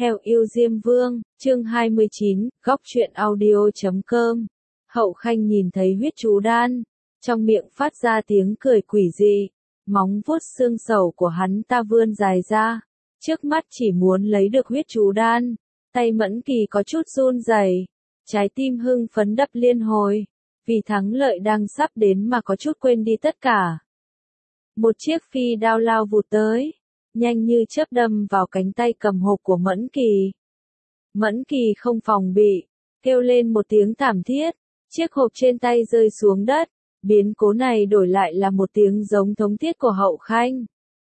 Heo yêu Diêm Vương, chương 29, góc truyện audio.com. Hậu Khanh nhìn thấy huyết chú đan, trong miệng phát ra tiếng cười quỷ dị, móng vuốt xương sầu của hắn ta vươn dài ra, trước mắt chỉ muốn lấy được huyết chú đan, tay Mẫn Kỳ có chút run rẩy, trái tim hưng phấn đập liên hồi, vì thắng lợi đang sắp đến mà có chút quên đi tất cả. Một chiếc phi đao lao vụt tới, nhanh như chớp đâm vào cánh tay cầm hộp của Mẫn Kỳ. Mẫn Kỳ không phòng bị, kêu lên một tiếng thảm thiết, chiếc hộp trên tay rơi xuống đất, biến cố này đổi lại là một tiếng giống thống thiết của Hậu Khanh.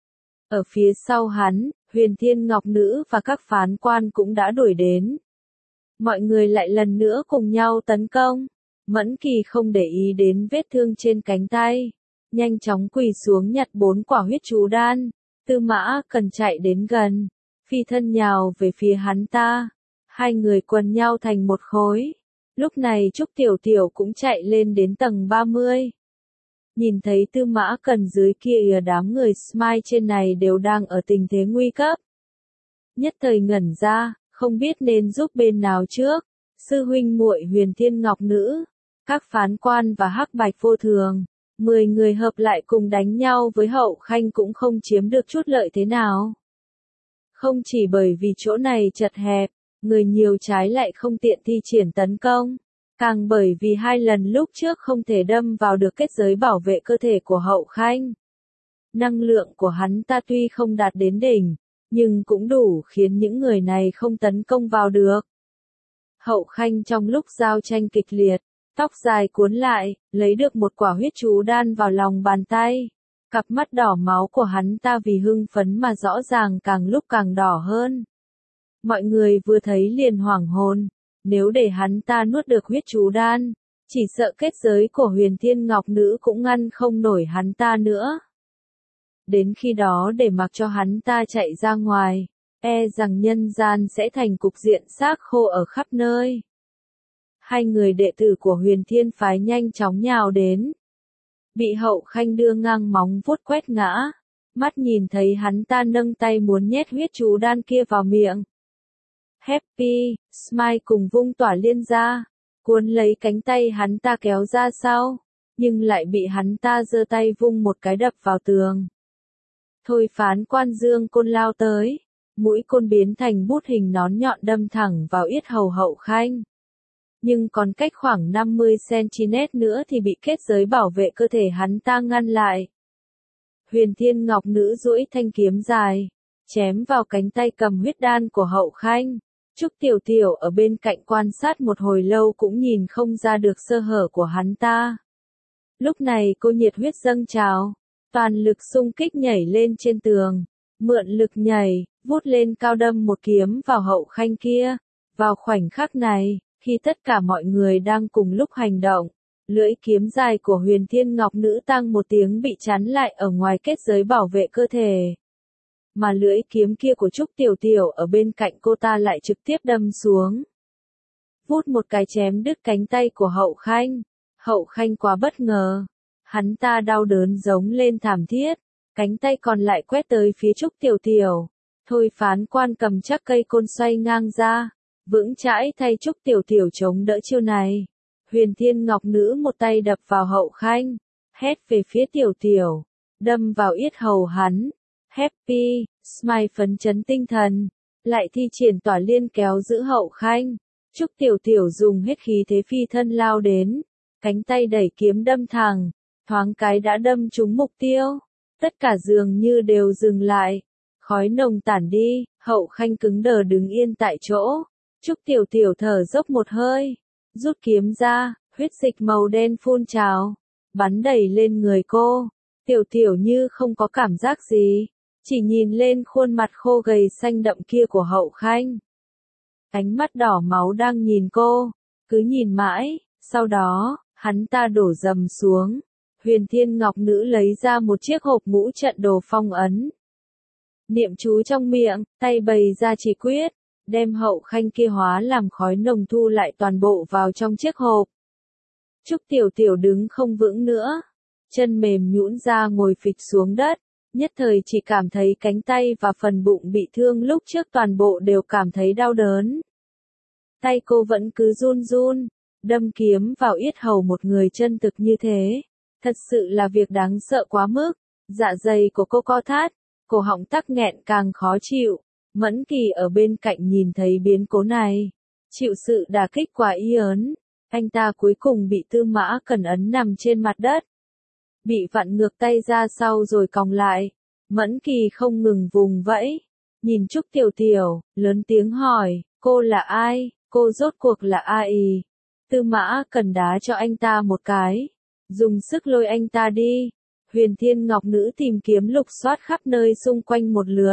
Ở phía sau hắn, Huyền Thiên Ngọc Nữ và các phán quan cũng đã đuổi đến. Mọi người lại lần nữa cùng nhau tấn công, Mẫn Kỳ không để ý đến vết thương trên cánh tay, nhanh chóng quỳ xuống nhặt 4 quả huyết chú đan. Tư Mã Cần chạy đến gần, phi thân nhào về phía hắn ta, hai người quần nhau thành một khối. Lúc này Trúc Tiểu Tiểu cũng chạy lên đến tầng 30. Nhìn thấy Tư Mã Cần dưới kia, đám người Smile trên này đều đang ở tình thế nguy cấp. Nhất thời ngẩn ra, không biết nên giúp bên nào trước, sư huynh muội Huyền Thiên Ngọc Nữ, các phán quan và Hắc Bạch Vô Thường. 10 người hợp lại cùng đánh nhau với Hậu Khanh cũng không chiếm được chút lợi thế nào. Không chỉ bởi vì chỗ này chật hẹp, người nhiều trái lại không tiện thi triển tấn công, càng bởi vì 2 lần lúc trước không thể đâm vào được kết giới bảo vệ cơ thể của Hậu Khanh. Năng lượng của hắn ta tuy không đạt đến đỉnh, nhưng cũng đủ khiến những người này không tấn công vào được. Hậu Khanh trong lúc giao tranh kịch liệt, tóc dài cuốn lại, lấy được một quả huyết chú đan vào lòng bàn tay. Cặp mắt đỏ máu của hắn ta vì hưng phấn mà rõ ràng càng lúc càng đỏ hơn. Mọi người vừa thấy liền hoảng hồn, nếu để hắn ta nuốt được huyết chú đan, chỉ sợ kết giới của Huyền Thiên Ngọc Nữ cũng ngăn không nổi hắn ta nữa. Đến khi đó để mặc cho hắn ta chạy ra ngoài, e rằng nhân gian sẽ thành cục diện xác khô ở khắp nơi. 2 người đệ tử của Huyền Thiên phái nhanh chóng nhào đến. Bị Hậu Khanh đưa ngang móng vuốt quét ngã, mắt nhìn thấy hắn ta nâng tay muốn nhét huyết chú đan kia vào miệng. Happy, Smile cùng vung tỏa liên ra, cuốn lấy cánh tay hắn ta kéo ra sau, nhưng lại bị hắn ta giơ tay vung một cái đập vào tường. Thôi phán quan Dương Côn lao tới, mũi côn biến thành bút hình nón nhọn đâm thẳng vào yết hầu Hậu Khanh. Nhưng còn cách khoảng 50cm nữa thì bị kết giới bảo vệ cơ thể hắn ta ngăn lại. Huyền Thiên Ngọc Nữ duỗi thanh kiếm dài, chém vào cánh tay cầm huyết đan của Hậu Khanh. Trúc Tiểu Tiểu ở bên cạnh quan sát một hồi lâu cũng nhìn không ra được sơ hở của hắn ta. Lúc này cô nhiệt huyết dâng trào, toàn lực xung kích nhảy lên trên tường, mượn lực nhảy, vút lên cao đâm một kiếm vào Hậu Khanh kia. Vào khoảnh khắc này, khi tất cả mọi người đang cùng lúc hành động, lưỡi kiếm dài của Huyền Thiên Ngọc Nữ tang một tiếng bị chắn lại ở ngoài kết giới bảo vệ cơ thể. Mà lưỡi kiếm kia của Trúc Tiểu Tiểu ở bên cạnh cô ta lại trực tiếp đâm xuống. Vút một cái chém đứt cánh tay của Hậu Khanh. Hậu Khanh quá bất ngờ. Hắn ta đau đớn giống lên thảm thiết. Cánh tay còn lại quét tới phía Trúc Tiểu Tiểu. Thôi phán quan cầm chắc cây côn xoay ngang ra, vững chãi thay Trúc Tiểu Tiểu chống đỡ chiêu này. Huyền Thiên Ngọc Nữ một tay đập vào Hậu Khanh, hét về phía Tiểu Tiểu, đâm vào yết hầu hắn. Happy, Smile phấn chấn tinh thần, lại thi triển tỏa liên kéo giữ Hậu Khanh. Trúc Tiểu Tiểu dùng hết khí thế phi thân lao đến, cánh tay đẩy kiếm đâm thẳng, thoáng cái đã đâm trúng mục tiêu. Tất cả dường như đều dừng lại, khói nồng tản đi, Hậu Khanh cứng đờ đứng yên tại chỗ. Trúc Tiểu Tiểu thở dốc một hơi, rút kiếm ra, huyết dịch màu đen phun trào, bắn đầy lên người cô. Tiểu Tiểu như không có cảm giác gì, chỉ nhìn lên khuôn mặt khô gầy xanh đậm kia của Hậu Khanh. Ánh mắt đỏ máu đang nhìn cô, cứ nhìn mãi, sau đó, hắn ta đổ dầm xuống. Huyền Thiên Ngọc Nữ lấy ra một chiếc hộp ngũ trận đồ phong ấn. Niệm chú trong miệng, tay bày ra chỉ quyết, đem Hậu Khanh kia hóa làm khói nồng thu lại toàn bộ vào trong chiếc hộp. Trúc Tiểu Tiểu đứng không vững nữa, chân mềm nhũn ra ngồi phịch xuống đất, Nhất thời chỉ cảm thấy cánh tay và phần bụng bị thương lúc trước toàn bộ đều cảm thấy đau đớn. Tay cô vẫn cứ run run, đâm kiếm vào yết hầu một người chân thực như thế. Thật sự là việc đáng sợ quá mức. Dạ dày của cô co thắt, cổ họng tắc nghẹn càng khó chịu. Mẫn Kỳ ở bên cạnh nhìn thấy biến cố này, chịu sự đả kích quá ớn. Anh ta cuối cùng bị Tư Mã Cần ấn nằm trên mặt đất, bị vặn ngược tay ra sau rồi còng lại. Mẫn Kỳ không ngừng vùng vẫy, nhìn Trúc Tiểu Tiểu, lớn tiếng hỏi, cô là ai, cô rốt cuộc là ai? Tư Mã Cần đá cho anh ta một cái, dùng sức lôi anh ta đi. Huyền Thiên Ngọc Nữ tìm kiếm lục soát khắp nơi xung quanh một lượt,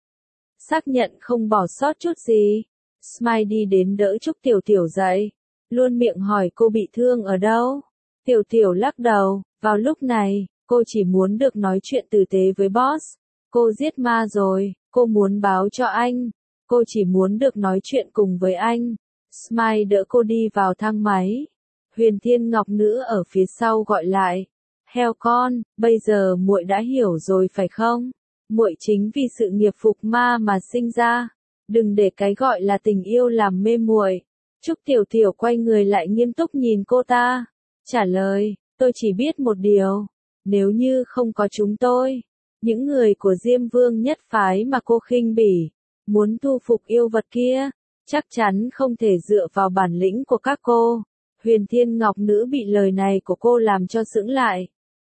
xác nhận không bỏ sót chút gì. Smile đi đến đỡ Trúc Tiểu Tiểu dậy, luôn miệng hỏi cô bị thương ở đâu. Tiểu Tiểu lắc đầu, vào lúc này, cô chỉ muốn được nói chuyện tử tế với boss. Cô giết ma rồi, cô muốn báo cho anh. Cô chỉ muốn được nói chuyện cùng với anh. Smile đỡ cô đi vào thang máy. Huyền Thiên Ngọc Nữ ở phía sau gọi lại. Heo con, bây giờ muội đã hiểu rồi phải không? Muội chính vì sự nghiệp phục ma mà sinh ra. Đừng để cái gọi là tình yêu làm mê muội. Trúc Tiểu Tiểu quay người lại nghiêm túc nhìn cô ta. Trả lời, tôi chỉ biết một điều. Nếu như không có chúng tôi, những người của Diêm Vương nhất phái mà cô khinh bỉ, muốn thu phục yêu vật kia, chắc chắn không thể dựa vào bản lĩnh của các cô. Huyền Thiên Ngọc Nữ bị lời này của cô làm cho sững lại.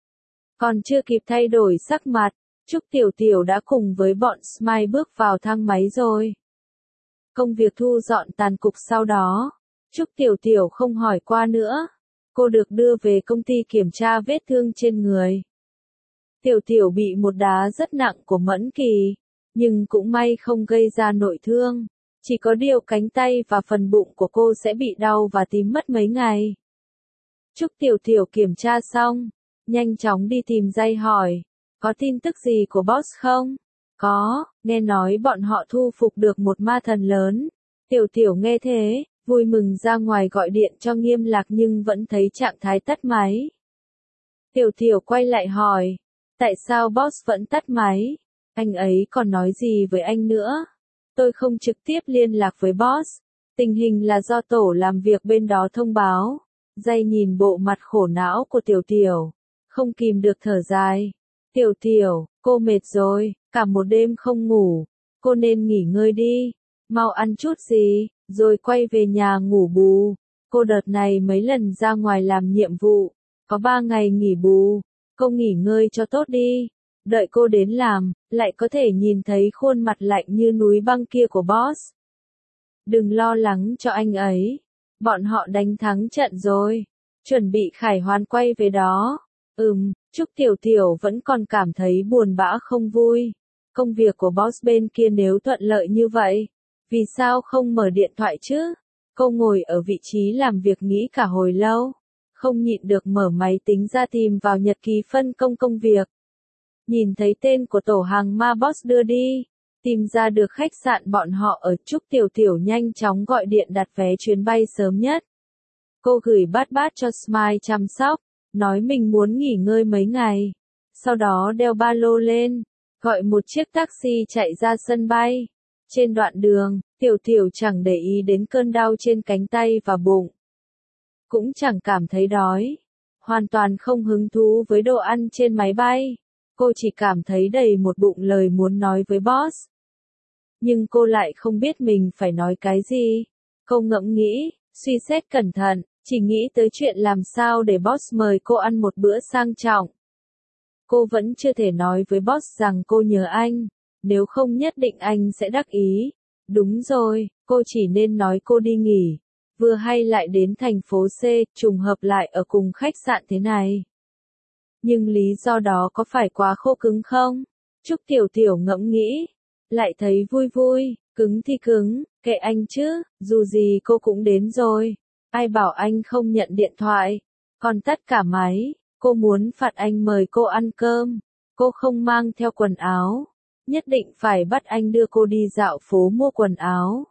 Còn chưa kịp thay đổi sắc mặt, Trúc Tiểu Tiểu đã cùng với bọn Smile bước vào thang máy rồi. Công việc thu dọn tàn cục sau đó, Trúc Tiểu Tiểu không hỏi qua nữa. Cô được đưa về công ty kiểm tra vết thương trên người. Tiểu Tiểu bị một đá rất nặng của Mẫn Kỳ, nhưng cũng may không gây ra nội thương. Chỉ có điều cánh tay và phần bụng của cô sẽ bị đau và tím mất mấy ngày. Trúc Tiểu Tiểu kiểm tra xong, nhanh chóng đi tìm Jay hỏi, có tin tức gì của boss không? Có, nghe nói bọn họ thu phục được một ma thần lớn. Tiểu Tiểu nghe thế, vui mừng ra ngoài gọi điện cho Nghiêm Lạc nhưng vẫn thấy trạng thái tắt máy. Tiểu Tiểu quay lại hỏi, tại sao boss vẫn tắt máy? Anh ấy còn nói gì với anh nữa? Tôi không trực tiếp liên lạc với boss. Tình hình là do tổ làm việc bên đó thông báo. Jay nhìn bộ mặt khổ não của Tiểu Tiểu, không kìm được thở dài. Tiểu Tiểu, cô mệt rồi, cả một đêm không ngủ. Cô nên nghỉ ngơi đi. Mau ăn chút gì, rồi quay về nhà ngủ bù. Cô đợt này mấy lần ra ngoài làm nhiệm vụ, có 3 ngày nghỉ bù. Cô nghỉ ngơi cho tốt đi. Đợi cô đến làm, lại có thể nhìn thấy khuôn mặt lạnh như núi băng kia của boss. Đừng lo lắng cho anh ấy. Bọn họ đánh thắng trận rồi. Chuẩn bị khải hoàn quay về đó. Trúc Tiểu Tiểu vẫn còn cảm thấy buồn bã không vui. Công việc của boss bên kia nếu thuận lợi như vậy, vì sao không mở điện thoại chứ? Cô ngồi ở vị trí làm việc nghĩ cả hồi lâu, không nhịn được mở máy tính ra tìm vào nhật ký phân công công việc. Nhìn thấy tên của tổ hàng ma boss đưa đi, tìm ra được khách sạn bọn họ ở. Trúc Tiểu Tiểu nhanh chóng gọi điện đặt vé chuyến bay sớm nhất. Cô gửi bát cho Smile chăm sóc, nói mình muốn nghỉ ngơi mấy ngày. Sau đó đeo ba lô lên, gọi một chiếc taxi chạy ra sân bay. Trên đoạn đường, Tiểu Tiểu chẳng để ý đến cơn đau trên cánh tay và bụng. Cũng chẳng cảm thấy đói. Hoàn toàn không hứng thú với đồ ăn trên máy bay. Cô chỉ cảm thấy đầy một bụng lời muốn nói với boss. Nhưng cô lại không biết mình phải nói cái gì. Cô ngẫm nghĩ, suy xét cẩn thận, chỉ nghĩ tới chuyện làm sao để boss mời cô ăn một bữa sang trọng. Cô vẫn chưa thể nói với boss rằng cô nhớ anh, nếu không nhất định anh sẽ đắc ý. Đúng rồi, cô chỉ nên nói cô đi nghỉ. Vừa hay lại đến thành phố C, trùng hợp lại ở cùng khách sạn thế này. Nhưng lý do đó có phải quá khô cứng không? Trúc Tiểu Tiểu ngẫm nghĩ, lại thấy vui vui, cứng thì cứng, kệ anh chứ, dù gì cô cũng đến rồi. Ai bảo anh không nhận điện thoại, còn tắt cả máy. Cô muốn phạt anh mời cô ăn cơm. Cô không mang theo quần áo, nhất định phải bắt anh đưa cô đi dạo phố mua quần áo.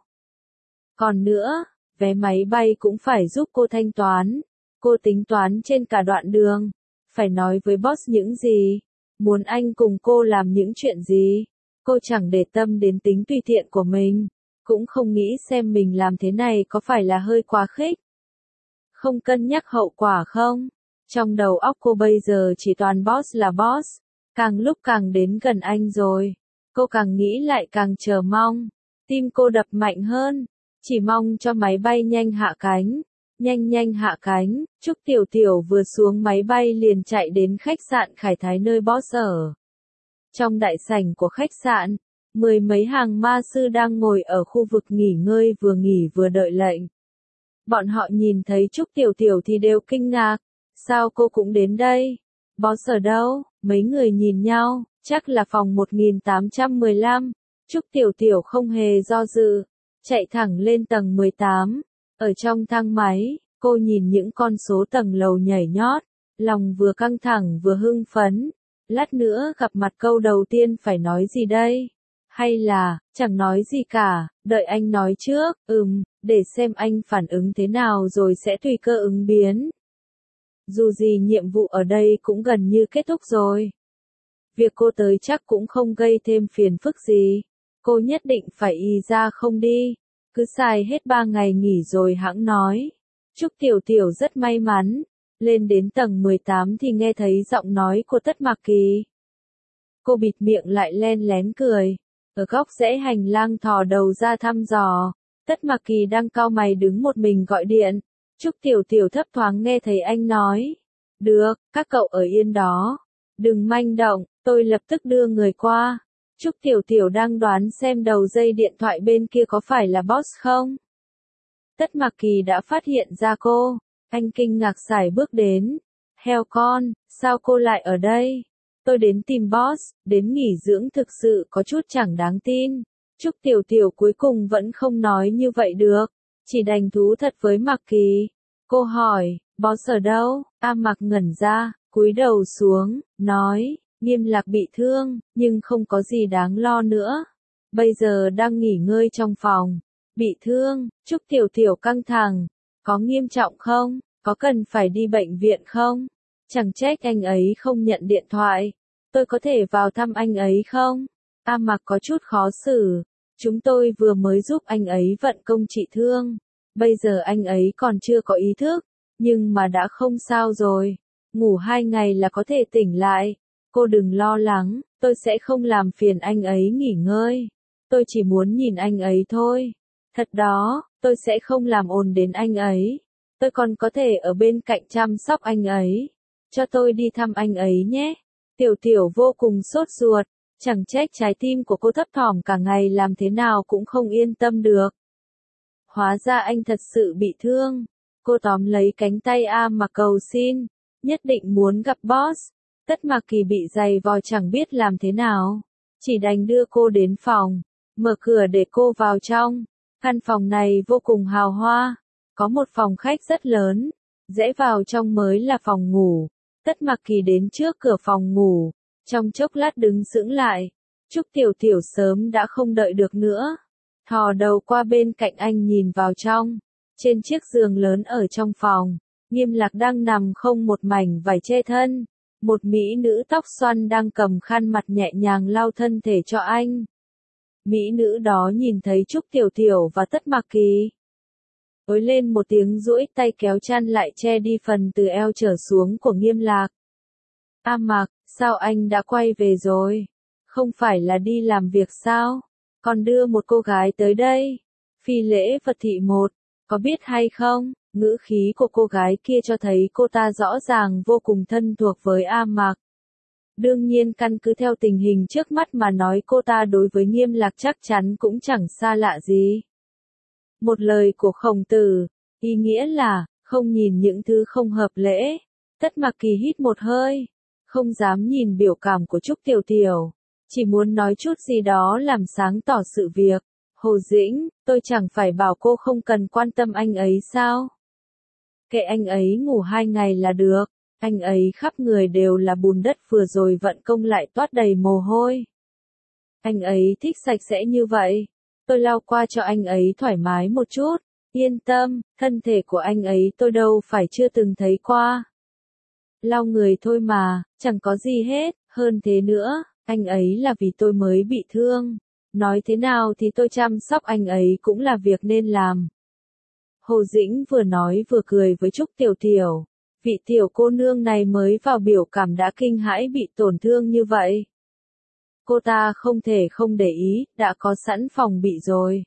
Còn nữa, vé máy bay cũng phải giúp cô thanh toán. Cô tính toán trên cả đoạn đường, phải nói với boss những gì. Muốn anh cùng cô làm những chuyện gì? Cô chẳng để tâm đến tính tùy tiện của mình, cũng không nghĩ xem mình làm thế này có phải là hơi quá khích. Không cân nhắc hậu quả không? Trong đầu óc cô bây giờ chỉ toàn boss là boss, càng lúc càng đến gần anh rồi. Cô càng nghĩ lại càng chờ mong, tim cô đập mạnh hơn, chỉ mong cho máy bay nhanh hạ cánh. Nhanh nhanh hạ cánh, Trúc Tiểu Tiểu vừa xuống máy bay liền chạy đến khách sạn Khải Thái nơi boss ở. Trong đại sảnh của khách sạn, mười mấy hàng ma sư đang ngồi ở khu vực nghỉ ngơi vừa nghỉ vừa đợi lệnh. Bọn họ nhìn thấy Trúc Tiểu Tiểu thì đều kinh ngạc, sao cô cũng đến đây? Boss ở đâu? Mấy người nhìn nhau, chắc là phòng 1815. Trúc Tiểu Tiểu không hề do dự, chạy thẳng lên tầng 18. Ở trong thang máy, cô nhìn những con số tầng lầu nhảy nhót, lòng vừa căng thẳng vừa hưng phấn. Lát nữa gặp mặt câu đầu tiên phải nói gì đây? Hay là, chẳng nói gì cả, đợi anh nói trước, để xem anh phản ứng thế nào rồi sẽ tùy cơ ứng biến. Dù gì nhiệm vụ ở đây cũng gần như kết thúc rồi. Việc cô tới chắc cũng không gây thêm phiền phức gì. Cô nhất định phải y ra không đi. Cứ xài hết 3 ngày nghỉ rồi hẵng nói. Trúc Tiểu Tiểu rất may mắn. Lên đến tầng 18 thì nghe thấy giọng nói của Tất Mạc Kỳ. Cô bịt miệng lại len lén cười. Ở góc rẽ hành lang thò đầu ra thăm dò. Tất Mạc Kỳ đang cau mày đứng một mình gọi điện. Trúc Tiểu Tiểu thấp thoáng nghe thấy anh nói. Được, các cậu ở yên đó. Đừng manh động, tôi lập tức đưa người qua. Trúc Tiểu Tiểu đang đoán xem đầu dây điện thoại bên kia có phải là boss không. Tất Mạc Kỳ đã phát hiện ra cô. Anh kinh ngạc sải bước đến. Heo con, sao cô lại ở đây? Tôi đến tìm boss, đến nghỉ dưỡng thực sự có chút chẳng đáng tin. Trúc Tiểu Tiểu cuối cùng vẫn không nói như vậy được. Chỉ đành thú thật với Mạc Kỳ. Cô hỏi, boss ở đâu? Mạc ngẩn ra, cúi đầu xuống, nói, Nghiêm Lạc bị thương, nhưng không có gì đáng lo nữa. Bây giờ đang nghỉ ngơi trong phòng. Bị thương, Trúc Tiểu Tiểu căng thẳng. Có nghiêm trọng không? Có cần phải đi bệnh viện không? Chẳng trách anh ấy không nhận điện thoại. Tôi có thể vào thăm anh ấy không? Mạc có chút khó xử. Chúng tôi vừa mới giúp anh ấy vận công trị thương. Bây giờ anh ấy còn chưa có ý thức, nhưng mà đã không sao rồi. Ngủ 2 ngày là có thể tỉnh lại. Cô đừng lo lắng, tôi sẽ không làm phiền anh ấy nghỉ ngơi. Tôi chỉ muốn nhìn anh ấy thôi. Thật đó, tôi sẽ không làm ồn đến anh ấy. Tôi còn có thể ở bên cạnh chăm sóc anh ấy. Cho tôi đi thăm anh ấy nhé. Tiểu Tiểu vô cùng sốt ruột. Chẳng trách trái tim của cô thấp thỏm cả ngày làm thế nào cũng không yên tâm được. Hóa ra anh thật sự bị thương. Cô tóm lấy cánh tay Mạc cầu xin. Nhất định muốn gặp boss. Tất Mạc Kỳ bị giày vò chẳng biết làm thế nào. Chỉ đành đưa cô đến phòng. Mở cửa để cô vào trong. Căn phòng này vô cùng hào hoa. Có một phòng khách rất lớn. Rẽ vào trong mới là phòng ngủ. Tất Mạc Kỳ đến trước cửa phòng ngủ. Trong chốc lát đứng sững lại. Trúc Tiểu Tiểu sớm đã không đợi được nữa. Thò đầu qua bên cạnh anh nhìn vào trong. Trên chiếc giường lớn ở trong phòng, Nghiêm Lạc đang nằm không một mảnh vải che thân. Một mỹ nữ tóc xoăn đang cầm khăn mặt nhẹ nhàng lau thân thể cho anh. Mỹ nữ đó nhìn thấy Trúc Tiểu Tiểu và Tất Mạc Kỳ. Ối lên một tiếng duỗi tay kéo chăn lại che đi phần từ eo trở xuống của Nghiêm Lạc. Mạc, sao anh đã quay về rồi? Không phải là đi làm việc sao? Còn đưa một cô gái tới đây. Phi lễ Phật thị một. Có biết hay không, ngữ khí của cô gái kia cho thấy cô ta rõ ràng vô cùng thân thuộc với Mạc. Đương nhiên căn cứ theo tình hình trước mắt mà nói cô ta đối với Nghiêm Lạc chắc chắn cũng chẳng xa lạ gì. Một lời của Khổng Tử, ý nghĩa là, không nhìn những thứ không hợp lễ. Tất Mạc Kỳ hít một hơi, không dám nhìn biểu cảm của Trúc Tiểu Tiểu. Chỉ muốn nói chút gì đó làm sáng tỏ sự việc. Hồ Dĩnh, tôi chẳng phải bảo cô không cần quan tâm anh ấy sao? Kệ anh ấy ngủ 2 ngày là được. Anh ấy khắp người đều là bùn đất vừa rồi vận công lại toát đầy mồ hôi. Anh ấy thích sạch sẽ như vậy. Tôi lau qua cho anh ấy thoải mái một chút. Yên tâm, thân thể của anh ấy tôi đâu phải chưa từng thấy qua. Lau người thôi mà, chẳng có gì hết. Hơn thế nữa, anh ấy là vì tôi mới bị thương. Nói thế nào thì tôi chăm sóc anh ấy cũng là việc nên làm. Hồ Dĩnh vừa nói vừa cười với Trúc Tiểu Tiểu. Vị tiểu cô nương này mới vào biểu cảm đã kinh hãi bị tổn thương như vậy. Cô ta không thể không để ý, đã có sẵn phòng bị rồi.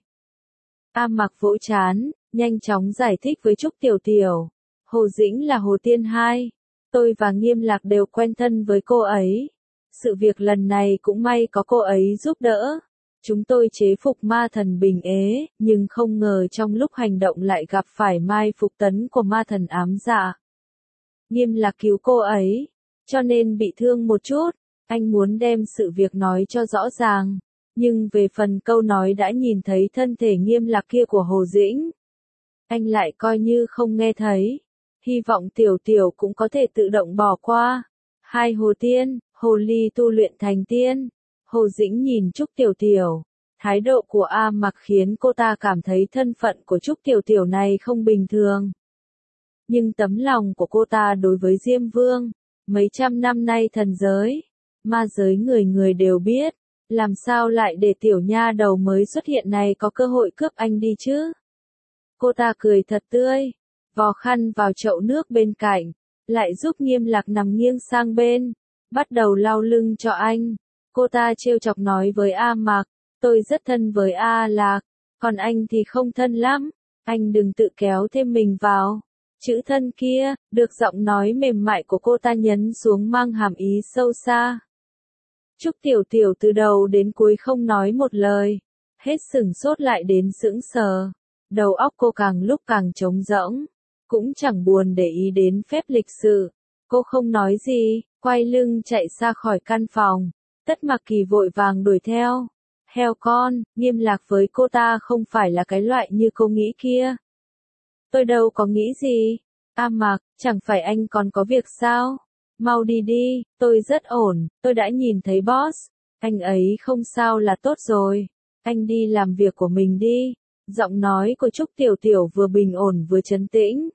A Mặc vỗ chán, nhanh chóng giải thích với Trúc Tiểu Tiểu. Hồ Dĩnh là Hồ Tiên Hai. Tôi và Nghiêm Lạc đều quen thân với cô ấy. Sự việc lần này cũng may có cô ấy giúp đỡ. Chúng tôi chế phục ma thần Bình Ế, nhưng không ngờ trong lúc hành động lại gặp phải mai phục tấn của ma thần ám dạ. Nghiêm Lạc cứu cô ấy, cho nên bị thương một chút. Anh muốn đem sự việc nói cho rõ ràng. Nhưng về phần câu nói đã nhìn thấy thân thể Nghiêm Lạc kia của Hồ Dĩnh, anh lại coi như không nghe thấy. Hy vọng Tiểu Tiểu cũng có thể tự động bỏ qua. Hai Hồ Tiên, Hồ Ly tu luyện thành tiên. Hồ Dĩnh nhìn Trúc Tiểu Tiểu. Thái độ của A Mặc khiến cô ta cảm thấy thân phận của Trúc Tiểu Tiểu này không bình thường. Nhưng tấm lòng của cô ta đối với Diêm Vương, mấy trăm năm nay thần giới, ma giới người người đều biết, làm sao lại để tiểu nha đầu mới xuất hiện này có cơ hội cướp anh đi chứ? Cô ta cười thật tươi, vò khăn vào chậu nước bên cạnh, lại giúp Nghiêm Lạc nằm nghiêng sang bên, bắt đầu lau lưng cho anh. Cô ta trêu chọc nói với A Mặc, tôi rất thân với A Lạc, còn anh thì không thân lắm, anh đừng tự kéo thêm mình vào. Chữ thân kia, được giọng nói mềm mại của cô ta nhấn xuống mang hàm ý sâu xa. Trúc Tiểu Tiểu từ đầu đến cuối không nói một lời, hết sửng sốt lại đến sững sờ. Đầu óc cô càng lúc càng trống rỗng, cũng chẳng buồn để ý đến phép lịch sự. Cô không nói gì, quay lưng chạy ra khỏi căn phòng. Tất Mặc Kỳ vội vàng đuổi theo. Heo con, Nghiêm Lạc với cô ta không phải là cái loại như cô nghĩ kia. Tôi đâu có nghĩ gì. A Mặc, chẳng phải anh còn có việc sao? Mau đi đi, tôi rất ổn, tôi đã nhìn thấy boss. Anh ấy không sao là tốt rồi. Anh đi làm việc của mình đi. Giọng nói của Trúc Tiểu Tiểu vừa bình ổn vừa trấn tĩnh.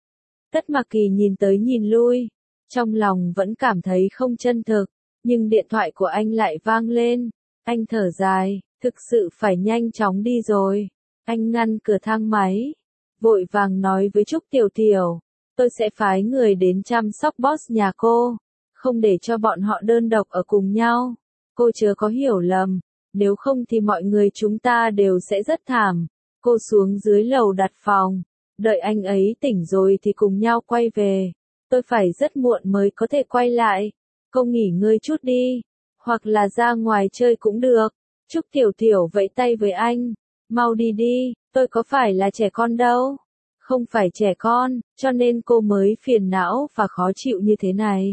Tất Mặc Kỳ nhìn tới nhìn lui. Trong lòng vẫn cảm thấy không chân thực. Nhưng điện thoại của anh lại vang lên. Anh thở dài, thực sự phải nhanh chóng đi rồi. Anh ngăn cửa thang máy. Vội vàng nói với Trúc Tiểu Tiểu. Tôi sẽ phái người đến chăm sóc boss nhà cô. Không để cho bọn họ đơn độc ở cùng nhau. Cô chớ có hiểu lầm. Nếu không thì mọi người chúng ta đều sẽ rất thảm. Cô xuống dưới lầu đặt phòng. Đợi anh ấy tỉnh rồi thì cùng nhau quay về. Tôi phải rất muộn mới có thể quay lại. Cô nghỉ ngơi chút đi. Hoặc là ra ngoài chơi cũng được. Trúc Tiểu Tiểu vẫy tay với anh. Mau đi đi, tôi có phải là trẻ con đâu. Không phải trẻ con, cho nên cô mới phiền não và khó chịu như thế này.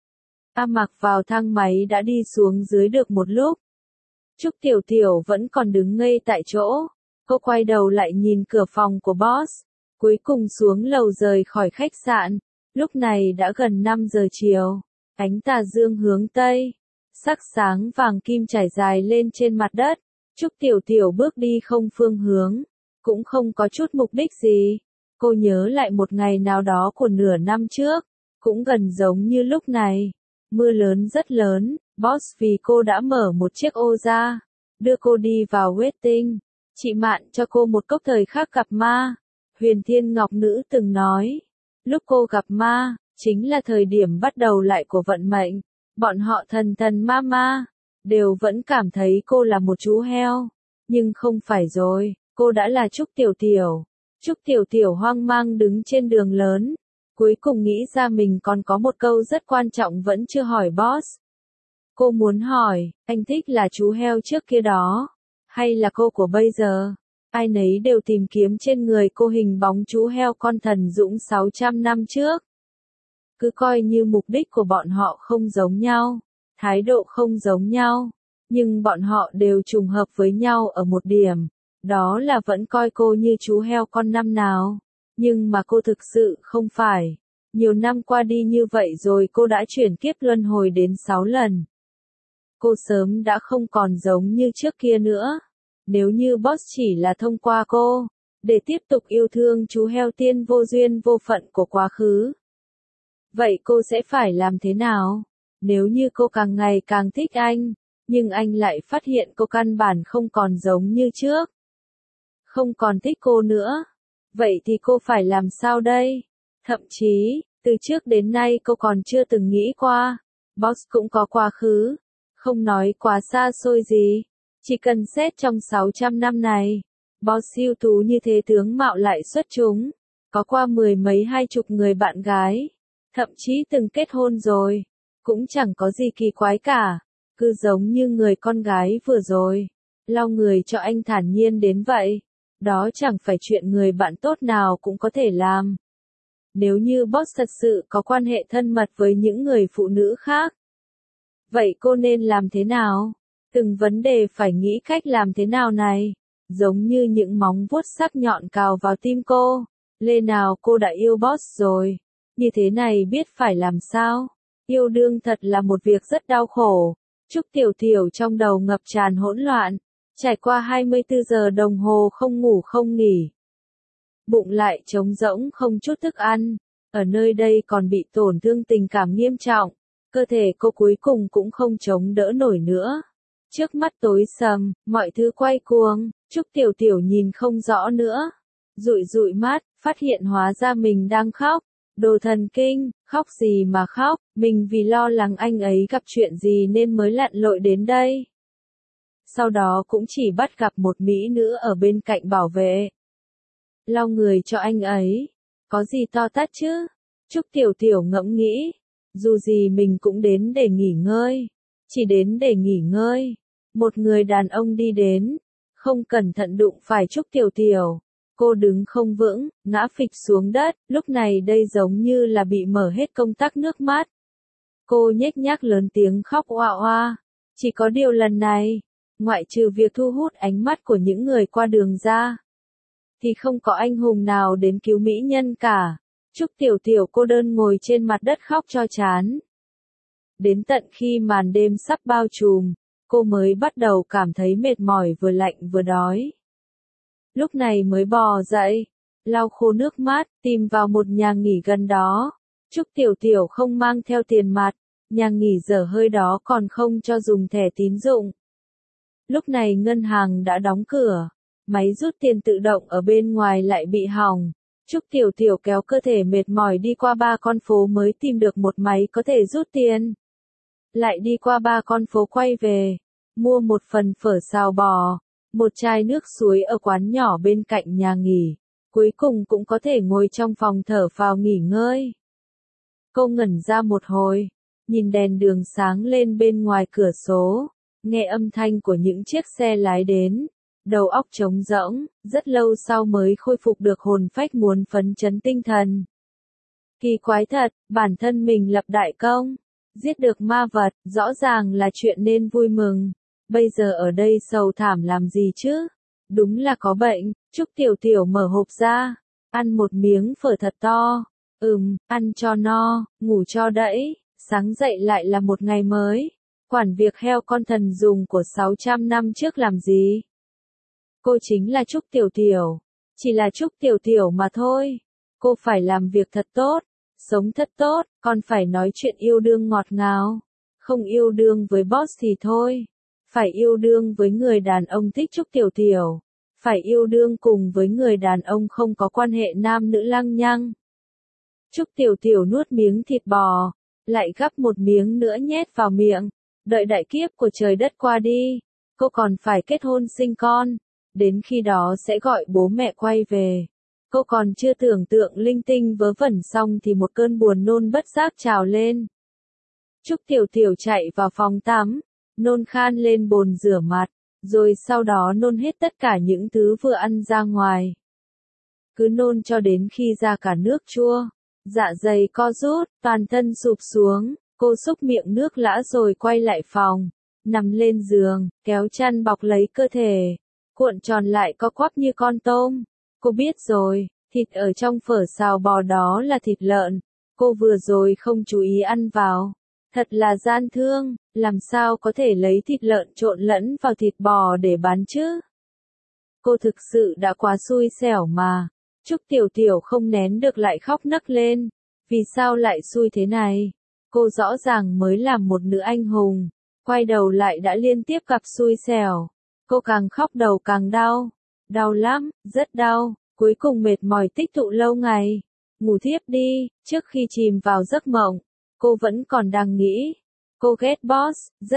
A Mặc vào thang máy đã đi xuống dưới được một lúc. Trúc Tiểu Tiểu vẫn còn đứng ngây tại chỗ. Cô quay đầu lại nhìn cửa phòng của boss. Cuối cùng xuống lầu rời khỏi khách sạn. Lúc này đã gần 5 giờ chiều. Ánh tà dương hướng tây. Sắc sáng vàng kim trải dài lên trên mặt đất. Trúc Tiểu Tiểu bước đi không phương hướng. Cũng không có chút mục đích gì. Cô nhớ lại một ngày nào đó của nửa năm trước. Cũng gần giống như lúc này. Mưa lớn rất lớn. Boss vì cô đã mở một chiếc ô ra. Đưa cô đi vào waiting. Chị Mạn cho cô một cốc thời khắc gặp ma. Huyền Thiên Ngọc Nữ từng nói. Lúc cô gặp ma, chính là thời điểm bắt đầu lại của vận mệnh. Bọn họ thần thần ma ma, đều vẫn cảm thấy cô là một chú heo. Nhưng không phải rồi, cô đã là Trúc Tiểu Tiểu. Trúc Tiểu Tiểu hoang mang đứng trên đường lớn. Cuối cùng nghĩ ra mình còn có một câu rất quan trọng vẫn chưa hỏi boss. Cô muốn hỏi, anh thích là chú heo trước kia đó, hay là cô của bây giờ? Ai nấy đều tìm kiếm trên người cô hình bóng chú heo con thần dũng 600 năm trước. Cứ coi như mục đích của bọn họ không giống nhau, thái độ không giống nhau, nhưng bọn họ đều trùng hợp với nhau ở một điểm, đó là vẫn coi cô như chú heo con năm nào. Nhưng mà cô thực sự không phải. Nhiều năm qua đi như vậy rồi cô đã chuyển kiếp luân hồi đến 6 lần. Cô sớm đã không còn giống như trước kia nữa. Nếu như boss chỉ là thông qua cô, để tiếp tục yêu thương chú heo tiên vô duyên vô phận của quá khứ. Vậy cô sẽ phải làm thế nào? Nếu như cô càng ngày càng thích anh, nhưng anh lại phát hiện cô căn bản không còn giống như trước. Không còn thích cô nữa. Vậy thì cô phải làm sao đây? Thậm chí, từ trước đến nay cô còn chưa từng nghĩ qua. Boss cũng có quá khứ. Không nói quá xa xôi gì. Chỉ cần xét trong 600 năm này. Boss ưu tú như thế tướng mạo lại xuất chúng. Có qua mười mấy hai chục người bạn gái. Thậm chí từng kết hôn rồi. Cũng chẳng có gì kỳ quái cả. Cứ giống như người con gái vừa rồi. Lau người cho anh thản nhiên đến vậy. Đó chẳng phải chuyện người bạn tốt nào cũng có thể làm. Nếu như boss thật sự có quan hệ thân mật với những người phụ nữ khác. Vậy cô nên làm thế nào? Từng vấn đề phải nghĩ cách làm thế nào này. Giống như những móng vuốt sắc nhọn cào vào tim cô. Lẽ nào cô đã yêu boss rồi? Như thế này biết phải làm sao? Yêu đương thật là một việc rất đau khổ. Trúc Tiểu Tiểu trong đầu ngập tràn hỗn loạn. Trải qua 24 giờ đồng hồ không ngủ không nghỉ. Bụng lại trống rỗng không chút thức ăn. Ở nơi đây còn bị tổn thương tình cảm nghiêm trọng. Cơ thể cô cuối cùng cũng không chống đỡ nổi nữa. Trước mắt tối sầm, mọi thứ quay cuồng. Trúc Tiểu Tiểu nhìn không rõ nữa. Dụi dụi mắt, phát hiện hóa ra mình đang khóc. Đồ thần kinh, khóc gì mà khóc, mình vì lo lắng anh ấy gặp chuyện gì nên mới lặn lội đến đây. Sau đó cũng chỉ bắt gặp một mỹ nữ ở bên cạnh bảo vệ. Lau người cho anh ấy. Có gì to tát chứ? Trúc Tiểu Tiểu ngẫm nghĩ. Dù gì mình cũng đến để nghỉ ngơi. Chỉ đến để nghỉ ngơi. Một người đàn ông đi đến. Không cẩn thận đụng phải Trúc Tiểu Tiểu. Cô đứng không vững, ngã phịch xuống đất, lúc này đây giống như là bị mở hết công tắc nước mắt. Cô nhếch nhác lớn tiếng khóc oa oa. Chỉ có điều lần này, ngoại trừ việc thu hút ánh mắt của những người qua đường ra, thì không có anh hùng nào đến cứu mỹ nhân cả. Trúc Tiểu Tiểu cô đơn ngồi trên mặt đất khóc cho chán. Đến tận khi màn đêm sắp bao trùm, cô mới bắt đầu cảm thấy mệt mỏi vừa lạnh vừa đói. Lúc này mới bò dậy, lau khô nước mắt, tìm vào một nhà nghỉ gần đó. Trúc Tiểu Tiểu không mang theo tiền mặt, nhà nghỉ dở hơi đó còn không cho dùng thẻ tín dụng. Lúc này ngân hàng đã đóng cửa, máy rút tiền tự động ở bên ngoài lại bị hỏng. Trúc Tiểu Tiểu kéo cơ thể mệt mỏi đi qua 3 con phố mới tìm được một máy có thể rút tiền. Lại đi qua 3 con phố quay về, mua một phần phở xào bò, một chai nước suối ở quán nhỏ bên cạnh nhà nghỉ. Cuối cùng cũng có thể ngồi trong phòng thở phào nghỉ ngơi. Cô ngẩn ra một hồi, nhìn đèn đường sáng lên bên ngoài cửa sổ, nghe âm thanh của những chiếc xe lái đến, đầu óc trống rỗng, rất lâu sau mới khôi phục được hồn phách muốn phấn chấn tinh thần. Kỳ quái thật, bản thân mình lập đại công, giết được ma vật, rõ ràng là chuyện nên vui mừng. Bây giờ ở đây sầu thảm làm gì chứ? Đúng là có bệnh. Trúc Tiểu Tiểu mở hộp ra, ăn một miếng phở thật to. Ăn cho no, ngủ cho đẫy, sáng dậy lại là một ngày mới. Quản việc heo con thần dùng của 600 năm trước làm gì? Cô chính là Trúc Tiểu Tiểu. Chỉ là Trúc Tiểu Tiểu mà thôi. Cô phải làm việc thật tốt, sống thật tốt, còn phải nói chuyện yêu đương ngọt ngào. Không yêu đương với boss thì thôi. Phải yêu đương với người đàn ông thích Trúc Tiểu Tiểu. Phải yêu đương cùng với người đàn ông không có quan hệ nam nữ lăng nhăng. Trúc Tiểu Tiểu nuốt miếng thịt bò, lại gắp một miếng nữa nhét vào miệng. Đợi đại kiếp của trời đất qua đi, cô còn phải kết hôn sinh con. Đến khi đó sẽ gọi bố mẹ quay về. Cô còn chưa tưởng tượng linh tinh vớ vẩn xong thì một cơn buồn nôn bất giác trào lên. Trúc Tiểu Tiểu chạy vào phòng tắm, nôn khan lên bồn rửa mặt, rồi sau đó nôn hết tất cả những thứ vừa ăn ra ngoài. Cứ nôn cho đến khi ra cả nước chua, dạ dày co rút, toàn thân sụp xuống, cô xúc miệng nước lã rồi quay lại phòng, nằm lên giường, kéo chăn bọc lấy cơ thể, cuộn tròn lại co quắp như con tôm. Cô biết rồi, thịt ở trong phở xào bò đó là thịt lợn, cô vừa rồi không chú ý ăn vào. Thật là gian thương, làm sao có thể lấy thịt lợn trộn lẫn vào thịt bò để bán chứ? Cô thực sự đã quá xui xẻo mà. Trúc Tiểu Tiểu không nén được lại khóc nấc lên. Vì sao lại xui thế này? Cô rõ ràng mới là một nữ anh hùng, quay đầu lại đã liên tiếp gặp xui xẻo. Cô càng khóc đầu càng đau. Đau lắm, rất đau, cuối cùng mệt mỏi tích tụ lâu ngày. Ngủ thiếp đi, trước khi chìm vào giấc mộng, cô vẫn còn đang nghĩ. Cô ghét boss,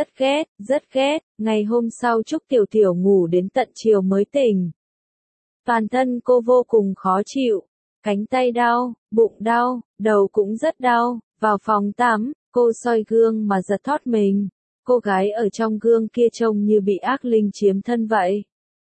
rất ghét. Ngày hôm sau Trúc Tiểu Tiểu ngủ đến tận chiều mới tỉnh. Toàn thân cô vô cùng khó chịu, cánh tay đau, bụng đau, đầu cũng rất đau. Vào phòng tắm, cô soi gương mà giật thót mình. Cô gái ở trong gương kia trông như bị ác linh chiếm thân vậy.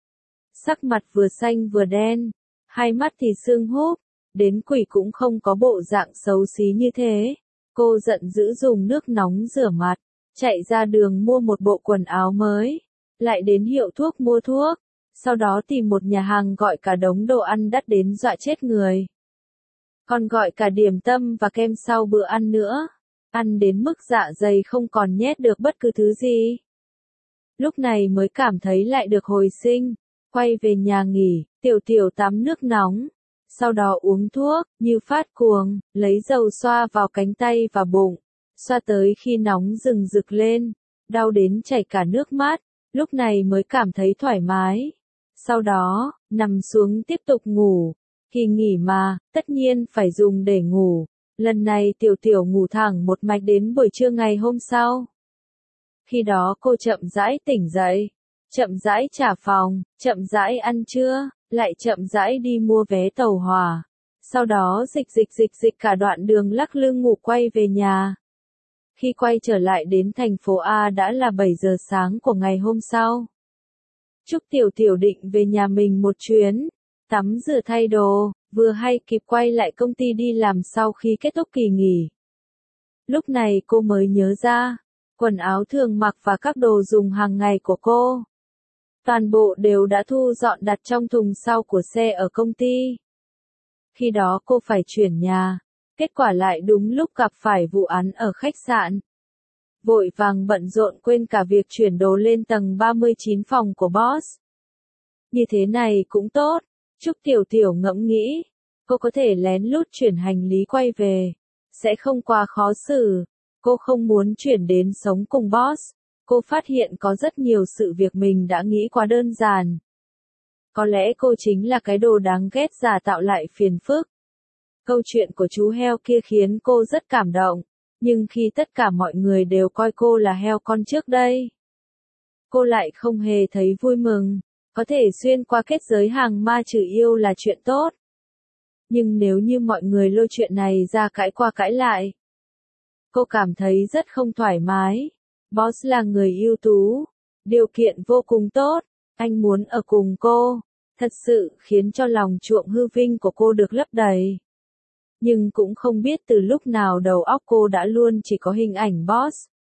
Sắc mặt vừa xanh vừa đen, hai mắt thì sưng húp, đến quỷ cũng không có bộ dạng xấu xí như thế. Cô giận dữ dùng nước nóng rửa mặt, chạy ra đường mua một bộ quần áo mới, lại đến hiệu thuốc mua thuốc, sau đó tìm một nhà hàng gọi cả đống đồ ăn đắt đến dọa chết người. Còn gọi cả điểm tâm và kem sau bữa ăn nữa, ăn đến mức dạ dày không còn nhét được bất cứ thứ gì. Lúc này mới cảm thấy lại được hồi sinh, quay về nhà nghỉ, Tiểu Tiểu tắm nước nóng, sau đó uống thuốc, như phát cuồng, lấy dầu xoa vào cánh tay và bụng, xoa tới khi nóng rừng rực lên, đau đến chảy cả nước mắt, lúc này mới cảm thấy thoải mái. Sau đó, nằm xuống tiếp tục ngủ, kỳ nghỉ mà, tất nhiên phải dùng để ngủ, lần này Tiểu Tiểu ngủ thẳng một mạch đến buổi trưa ngày hôm sau. Khi đó cô chậm rãi tỉnh dậy, chậm rãi trả phòng, chậm rãi ăn trưa, lại chậm rãi đi mua vé tàu hỏa. Sau đó dịch cả đoạn đường lắc lư ngủ quay về nhà. Khi quay trở lại đến thành phố A đã là 7 giờ sáng của ngày hôm sau. Trúc Tiểu Tiểu định về nhà mình một chuyến, tắm rửa thay đồ, vừa hay kịp quay lại công ty đi làm sau khi kết thúc kỳ nghỉ. Lúc này cô mới nhớ ra, quần áo thường mặc và các đồ dùng hàng ngày của cô. Toàn bộ đều đã thu dọn đặt trong thùng sau của xe ở công ty. Khi đó cô phải chuyển nhà, kết quả lại đúng lúc gặp phải vụ án ở khách sạn. Vội vàng bận rộn quên cả việc chuyển đồ lên tầng 39 phòng của boss. Như thế này cũng tốt, Trúc Tiểu Tiểu ngẫm nghĩ, cô có thể lén lút chuyển hành lý quay về, sẽ không quá khó xử. Cô không muốn chuyển đến sống cùng boss. Cô phát hiện có rất nhiều sự việc mình đã nghĩ quá đơn giản. Có lẽ cô chính là cái đồ đáng ghét giả tạo lại phiền phức. Câu chuyện của chú heo kia khiến cô rất cảm động, nhưng khi tất cả mọi người đều coi cô là heo con trước đây, cô lại không hề thấy vui mừng. Có thể xuyên qua kết giới hàng ma trừ yêu là chuyện tốt. Nhưng nếu như mọi người lôi chuyện này ra cãi qua cãi lại, cô cảm thấy rất không thoải mái. Boss là người ưu tú, điều kiện vô cùng tốt, anh muốn ở cùng cô, thật sự khiến cho lòng chuộng hư vinh của cô được lấp đầy. Nhưng cũng không biết từ lúc nào đầu óc cô đã luôn chỉ có hình ảnh boss.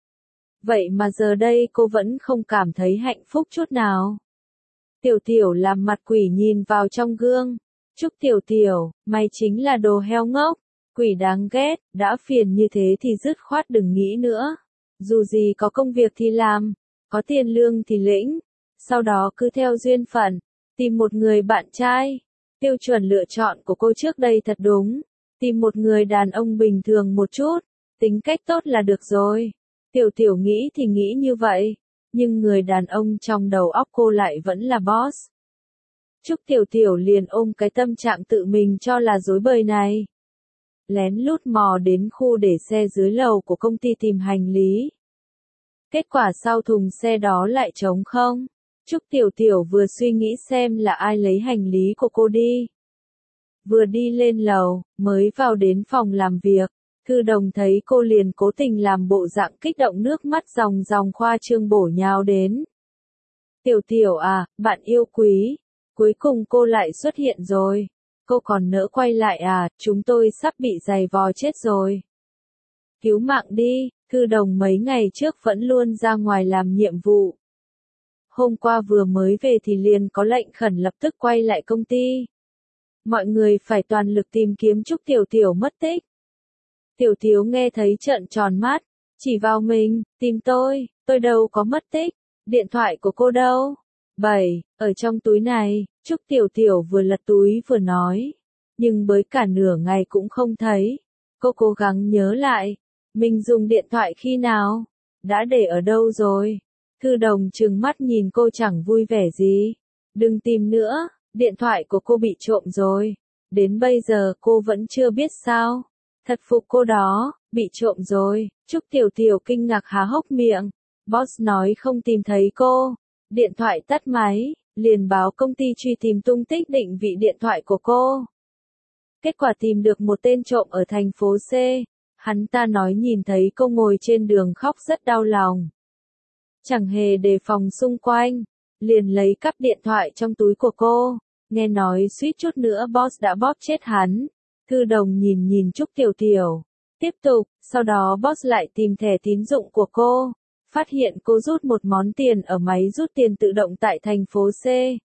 Vậy mà giờ đây cô vẫn không cảm thấy hạnh phúc chút nào. Tiểu Tiểu làm mặt quỷ nhìn vào trong gương. Trúc Tiểu Tiểu, mày chính là đồ heo ngốc, quỷ đáng ghét, đã phiền như thế thì dứt khoát đừng nghĩ nữa. Dù gì có công việc thì làm, có tiền lương thì lĩnh, sau đó cứ theo duyên phận, tìm một người bạn trai. Tiêu chuẩn lựa chọn của cô trước đây thật đúng, tìm một người đàn ông bình thường một chút, tính cách tốt là được rồi. Tiểu Tiểu nghĩ thì nghĩ như vậy, nhưng người đàn ông trong đầu óc cô lại vẫn là boss. Trúc Tiểu Tiểu liền ôm cái tâm trạng tự mình cho là rối bời này. Lén lút mò đến khu để xe dưới lầu của công ty tìm hành lý. Kết quả sau thùng xe đó lại trống không. Trúc Tiểu Tiểu vừa suy nghĩ xem là ai lấy hành lý của cô đi. Vừa đi lên lầu, mới vào đến phòng làm việc, Thư Đồng thấy cô liền cố tình làm bộ dạng kích động, nước mắt ròng ròng khoa trương bổ nhào đến. Tiểu Tiểu à, bạn yêu quý, cuối cùng cô lại xuất hiện rồi. Cô còn nỡ quay lại à, chúng tôi sắp bị giày vò chết rồi. Cứu mạng đi, Thư Đồng mấy ngày trước vẫn luôn ra ngoài làm nhiệm vụ. Hôm qua vừa mới về thì liền có lệnh khẩn lập tức quay lại công ty. Mọi người phải toàn lực tìm kiếm Trúc Tiểu Tiểu mất tích. Tiểu Thiếu nghe thấy trợn tròn mắt, chỉ vào mình, tìm tôi đâu có mất tích, điện thoại của cô đâu? 7, ở trong túi này, Trúc Tiểu Tiểu vừa lật túi vừa nói, nhưng bới cả nửa ngày cũng không thấy. Cô cố gắng nhớ lại, Mình dùng điện thoại khi nào? Đã để ở đâu rồi? Thư Đồng trừng mắt nhìn cô chẳng vui vẻ gì. Đừng tìm nữa, điện thoại của cô bị trộm rồi. Đến bây giờ cô vẫn chưa biết sao. Thật phục cô đó, bị trộm rồi. Trúc Tiểu Tiểu kinh ngạc há hốc miệng. Boss nói không tìm thấy cô. Điện thoại tắt máy, liền báo công ty truy tìm tung tích định vị điện thoại của cô. Kết quả tìm được một tên trộm ở thành phố C. Hắn ta nói nhìn thấy cô ngồi trên đường khóc rất đau lòng. Chẳng hề đề phòng xung quanh, liền lấy cắp điện thoại trong túi của cô. Nghe nói suýt chút nữa boss đã bóp chết hắn. Thư Đồng nhìn nhìn Trúc Tiểu Tiểu. Tiếp tục, sau đó boss lại tìm thẻ tín dụng của cô. Phát hiện cô rút một món tiền ở máy rút tiền tự động tại thành phố C.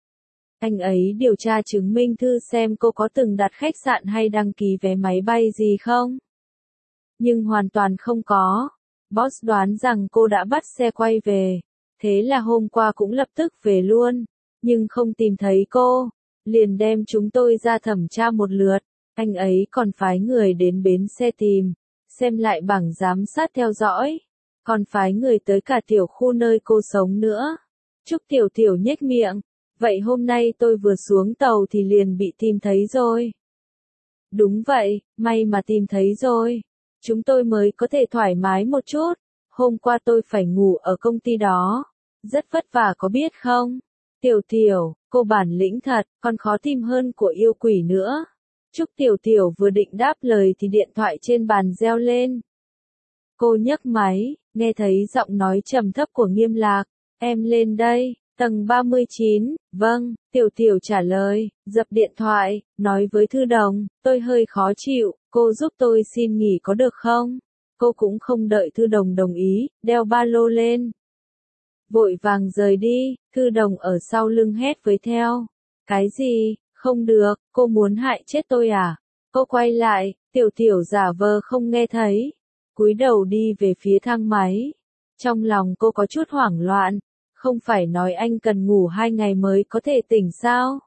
Anh ấy điều tra chứng minh thư xem cô có từng đặt khách sạn hay đăng ký vé máy bay gì không. Nhưng hoàn toàn không có. Boss đoán rằng cô đã bắt xe quay về. Thế là hôm qua cũng lập tức về luôn. Nhưng không tìm thấy cô. Liền đem chúng tôi ra thẩm tra một lượt. Anh ấy còn phái người đến bến xe tìm. Xem lại bảng giám sát theo dõi. Còn phái người tới cả tiểu khu nơi cô sống nữa. Trúc Tiểu Tiểu nhếch miệng. Vậy hôm nay tôi vừa xuống tàu thì liền bị tìm thấy rồi. Đúng vậy, may mà tìm thấy rồi. Chúng tôi mới có thể thoải mái một chút. Hôm qua tôi phải ngủ ở công ty đó. Rất vất vả có biết không? Tiểu Tiểu, cô bản lĩnh thật, còn khó tìm hơn của yêu quỷ nữa. Trúc Tiểu Tiểu vừa định đáp lời thì điện thoại trên bàn reo lên. Cô nhấc máy, nghe thấy giọng nói trầm thấp của Nghiêm Lạc. Em lên đây, tầng 39, vâng, Tiểu Tiểu trả lời, dập điện thoại, nói với Thư Đồng, tôi hơi khó chịu, cô giúp tôi xin nghỉ có được không? Cô cũng không đợi Thư Đồng đồng ý, đeo ba lô lên. Vội vàng rời đi, Thư Đồng ở sau lưng hét với theo. Cái gì, không được, cô muốn hại chết tôi à? Cô quay lại, Tiểu Tiểu giả vờ không nghe thấy. Cúi đầu đi về phía thang máy. Trong lòng cô có chút hoảng loạn. Không phải nói anh cần ngủ 2 ngày mới có thể tỉnh sao?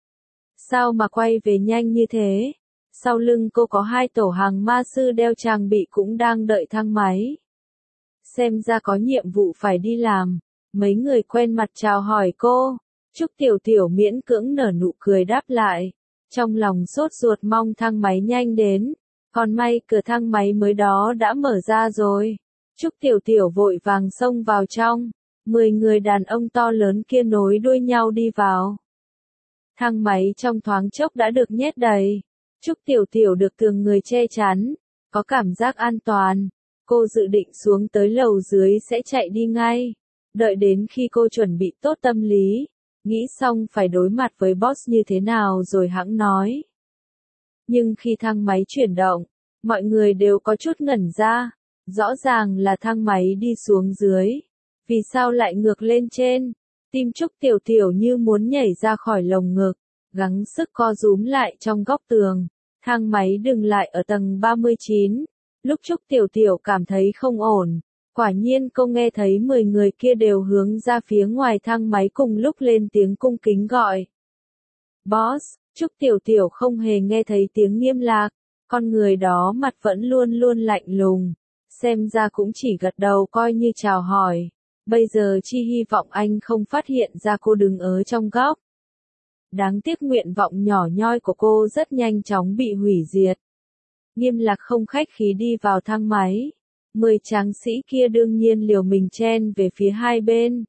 Sao mà quay về nhanh như thế? Sau lưng cô có 2 tổ hàng ma sư đeo trang bị cũng đang đợi thang máy. Xem ra có nhiệm vụ phải đi làm. Mấy người quen mặt chào hỏi cô. Trúc Tiểu Tiểu miễn cưỡng nở nụ cười đáp lại. Trong lòng sốt ruột mong thang máy nhanh đến. Còn may cửa thang máy mới đó đã mở ra rồi. Trúc Tiểu Tiểu vội vàng xông vào trong. 10 người đàn ông to lớn kia nối đuôi nhau đi vào. Thang máy trong thoáng chốc đã được nhét đầy. Trúc Tiểu Tiểu được tường người che chắn. Có cảm giác an toàn. Cô dự định xuống tới lầu dưới sẽ chạy đi ngay. Đợi đến khi cô chuẩn bị tốt tâm lý. Nghĩ xong phải đối mặt với boss như thế nào rồi hẵng nói. Nhưng khi thang máy chuyển động, mọi người đều có chút ngẩn ra. Rõ ràng là thang máy đi xuống dưới. Vì sao lại ngược lên trên? Tim Trúc Tiểu Tiểu như muốn nhảy ra khỏi lồng ngực. Gắng sức co rúm lại trong góc tường. Thang máy dừng lại ở tầng 39. Lúc Trúc Tiểu Tiểu cảm thấy không ổn. Quả nhiên cô nghe thấy 10 người kia đều hướng ra phía ngoài thang máy cùng lúc lên tiếng cung kính gọi. Boss, Trúc Tiểu Tiểu không hề nghe thấy tiếng Nghiêm Lạc. Con người đó mặt vẫn luôn luôn lạnh lùng. Xem ra cũng chỉ gật đầu coi như chào hỏi. Bây giờ chỉ hy vọng anh không phát hiện ra cô đứng ở trong góc. Đáng tiếc nguyện vọng nhỏ nhoi của cô rất nhanh chóng bị hủy diệt. Nghiêm Lạc không khách khí đi vào thang máy. 10 tráng sĩ kia đương nhiên liều mình chen về phía hai bên.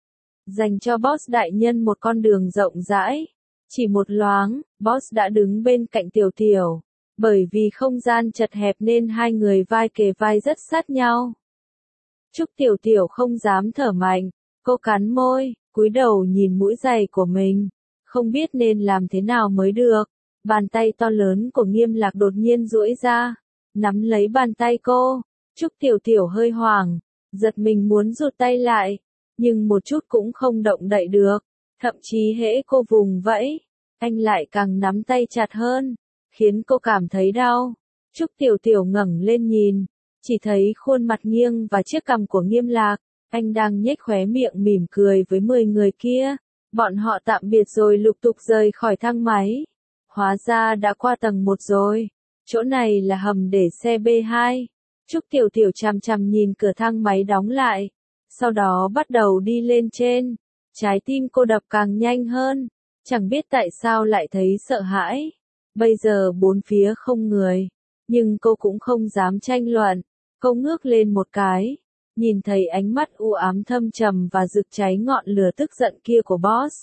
Dành cho boss đại nhân một con đường rộng rãi. Chỉ một loáng, boss đã đứng bên cạnh Tiểu Tiểu. Bởi vì không gian chật hẹp nên hai người vai kề vai rất sát nhau. Trúc Tiểu Tiểu không dám thở mạnh. Cô cắn môi, cúi đầu nhìn mũi giày của mình. Không biết nên làm thế nào mới được. Bàn tay to lớn của Nghiêm Lạc đột nhiên duỗi ra. Nắm lấy bàn tay cô. Trúc Tiểu Tiểu hơi hoảng. Giật mình muốn rụt tay lại. Nhưng một chút cũng không động đậy được. Thậm chí hễ cô vùng vẫy. Anh lại càng nắm tay chặt hơn. Khiến cô cảm thấy đau. Trúc Tiểu Tiểu ngẩng lên nhìn. Chỉ thấy khuôn mặt nghiêng và chiếc cằm của Nghiêm Lạc. Anh đang nhếch khóe miệng mỉm cười với 10 người kia. Bọn họ tạm biệt rồi lục tục rời khỏi thang máy. Hóa ra đã qua tầng 1 rồi. Chỗ này là hầm để xe B2. Trúc Tiểu Tiểu chằm chằm nhìn cửa thang máy đóng lại, sau đó bắt đầu đi lên trên. Trái tim cô đập càng nhanh hơn, chẳng biết tại sao lại thấy sợ hãi. Bây giờ bốn phía không người, nhưng cô cũng không dám tranh luận. Cô ngước lên một cái, nhìn thấy ánh mắt u ám thâm trầm và rực cháy ngọn lửa tức giận kia của boss.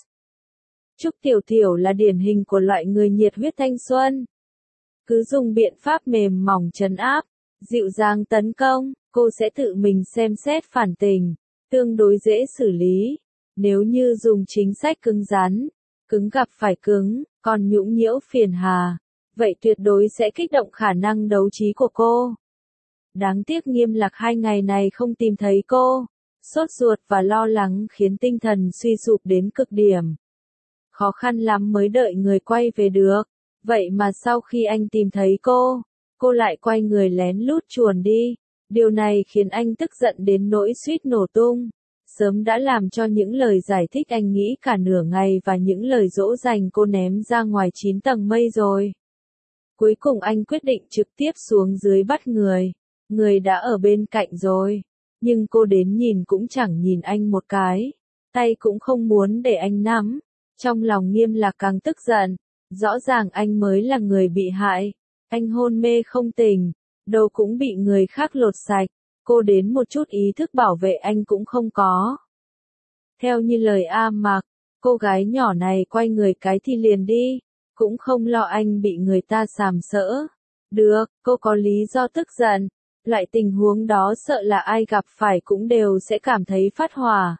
Trúc Tiểu Tiểu là điển hình của loại người nhiệt huyết thanh xuân. Cứ dùng biện pháp mềm mỏng trấn áp, dịu dàng tấn công, cô sẽ tự mình xem xét phản tình, tương đối dễ xử lý. Nếu như dùng chính sách cứng rắn, cứng gặp phải cứng, còn nhũng nhiễu phiền hà, vậy tuyệt đối sẽ kích động khả năng đấu trí của cô. Đáng tiếc Nghiêm Lạc 2 ngày này không tìm thấy cô, sốt ruột và lo lắng khiến tinh thần suy sụp đến cực điểm. Khó khăn lắm mới đợi người quay về được, vậy mà sau khi anh tìm thấy cô lại quay người lén lút chuồn đi. Điều này khiến anh tức giận đến nỗi suýt nổ tung. Sớm đã làm cho những lời giải thích anh nghĩ cả nửa ngày và những lời dỗ dành cô ném ra ngoài 9 tầng mây rồi. Cuối cùng anh quyết định trực tiếp xuống dưới bắt người. Người đã ở bên cạnh rồi. Nhưng cô đến nhìn cũng chẳng nhìn anh một cái. Tay cũng không muốn để anh nắm. Trong lòng Nghiêm Lạc càng tức giận. Rõ ràng anh mới là người bị hại. Anh hôn mê không tỉnh. Đầu cũng bị người khác lột sạch. Cô đến một chút ý thức bảo vệ anh cũng không có. Theo như lời A Mạc, cô gái nhỏ này quay người cái thì liền đi. Cũng không lo anh bị người ta sàm sỡ. Được, cô có lý do tức giận. Loại tình huống đó sợ là ai gặp phải cũng đều sẽ cảm thấy phát hỏa.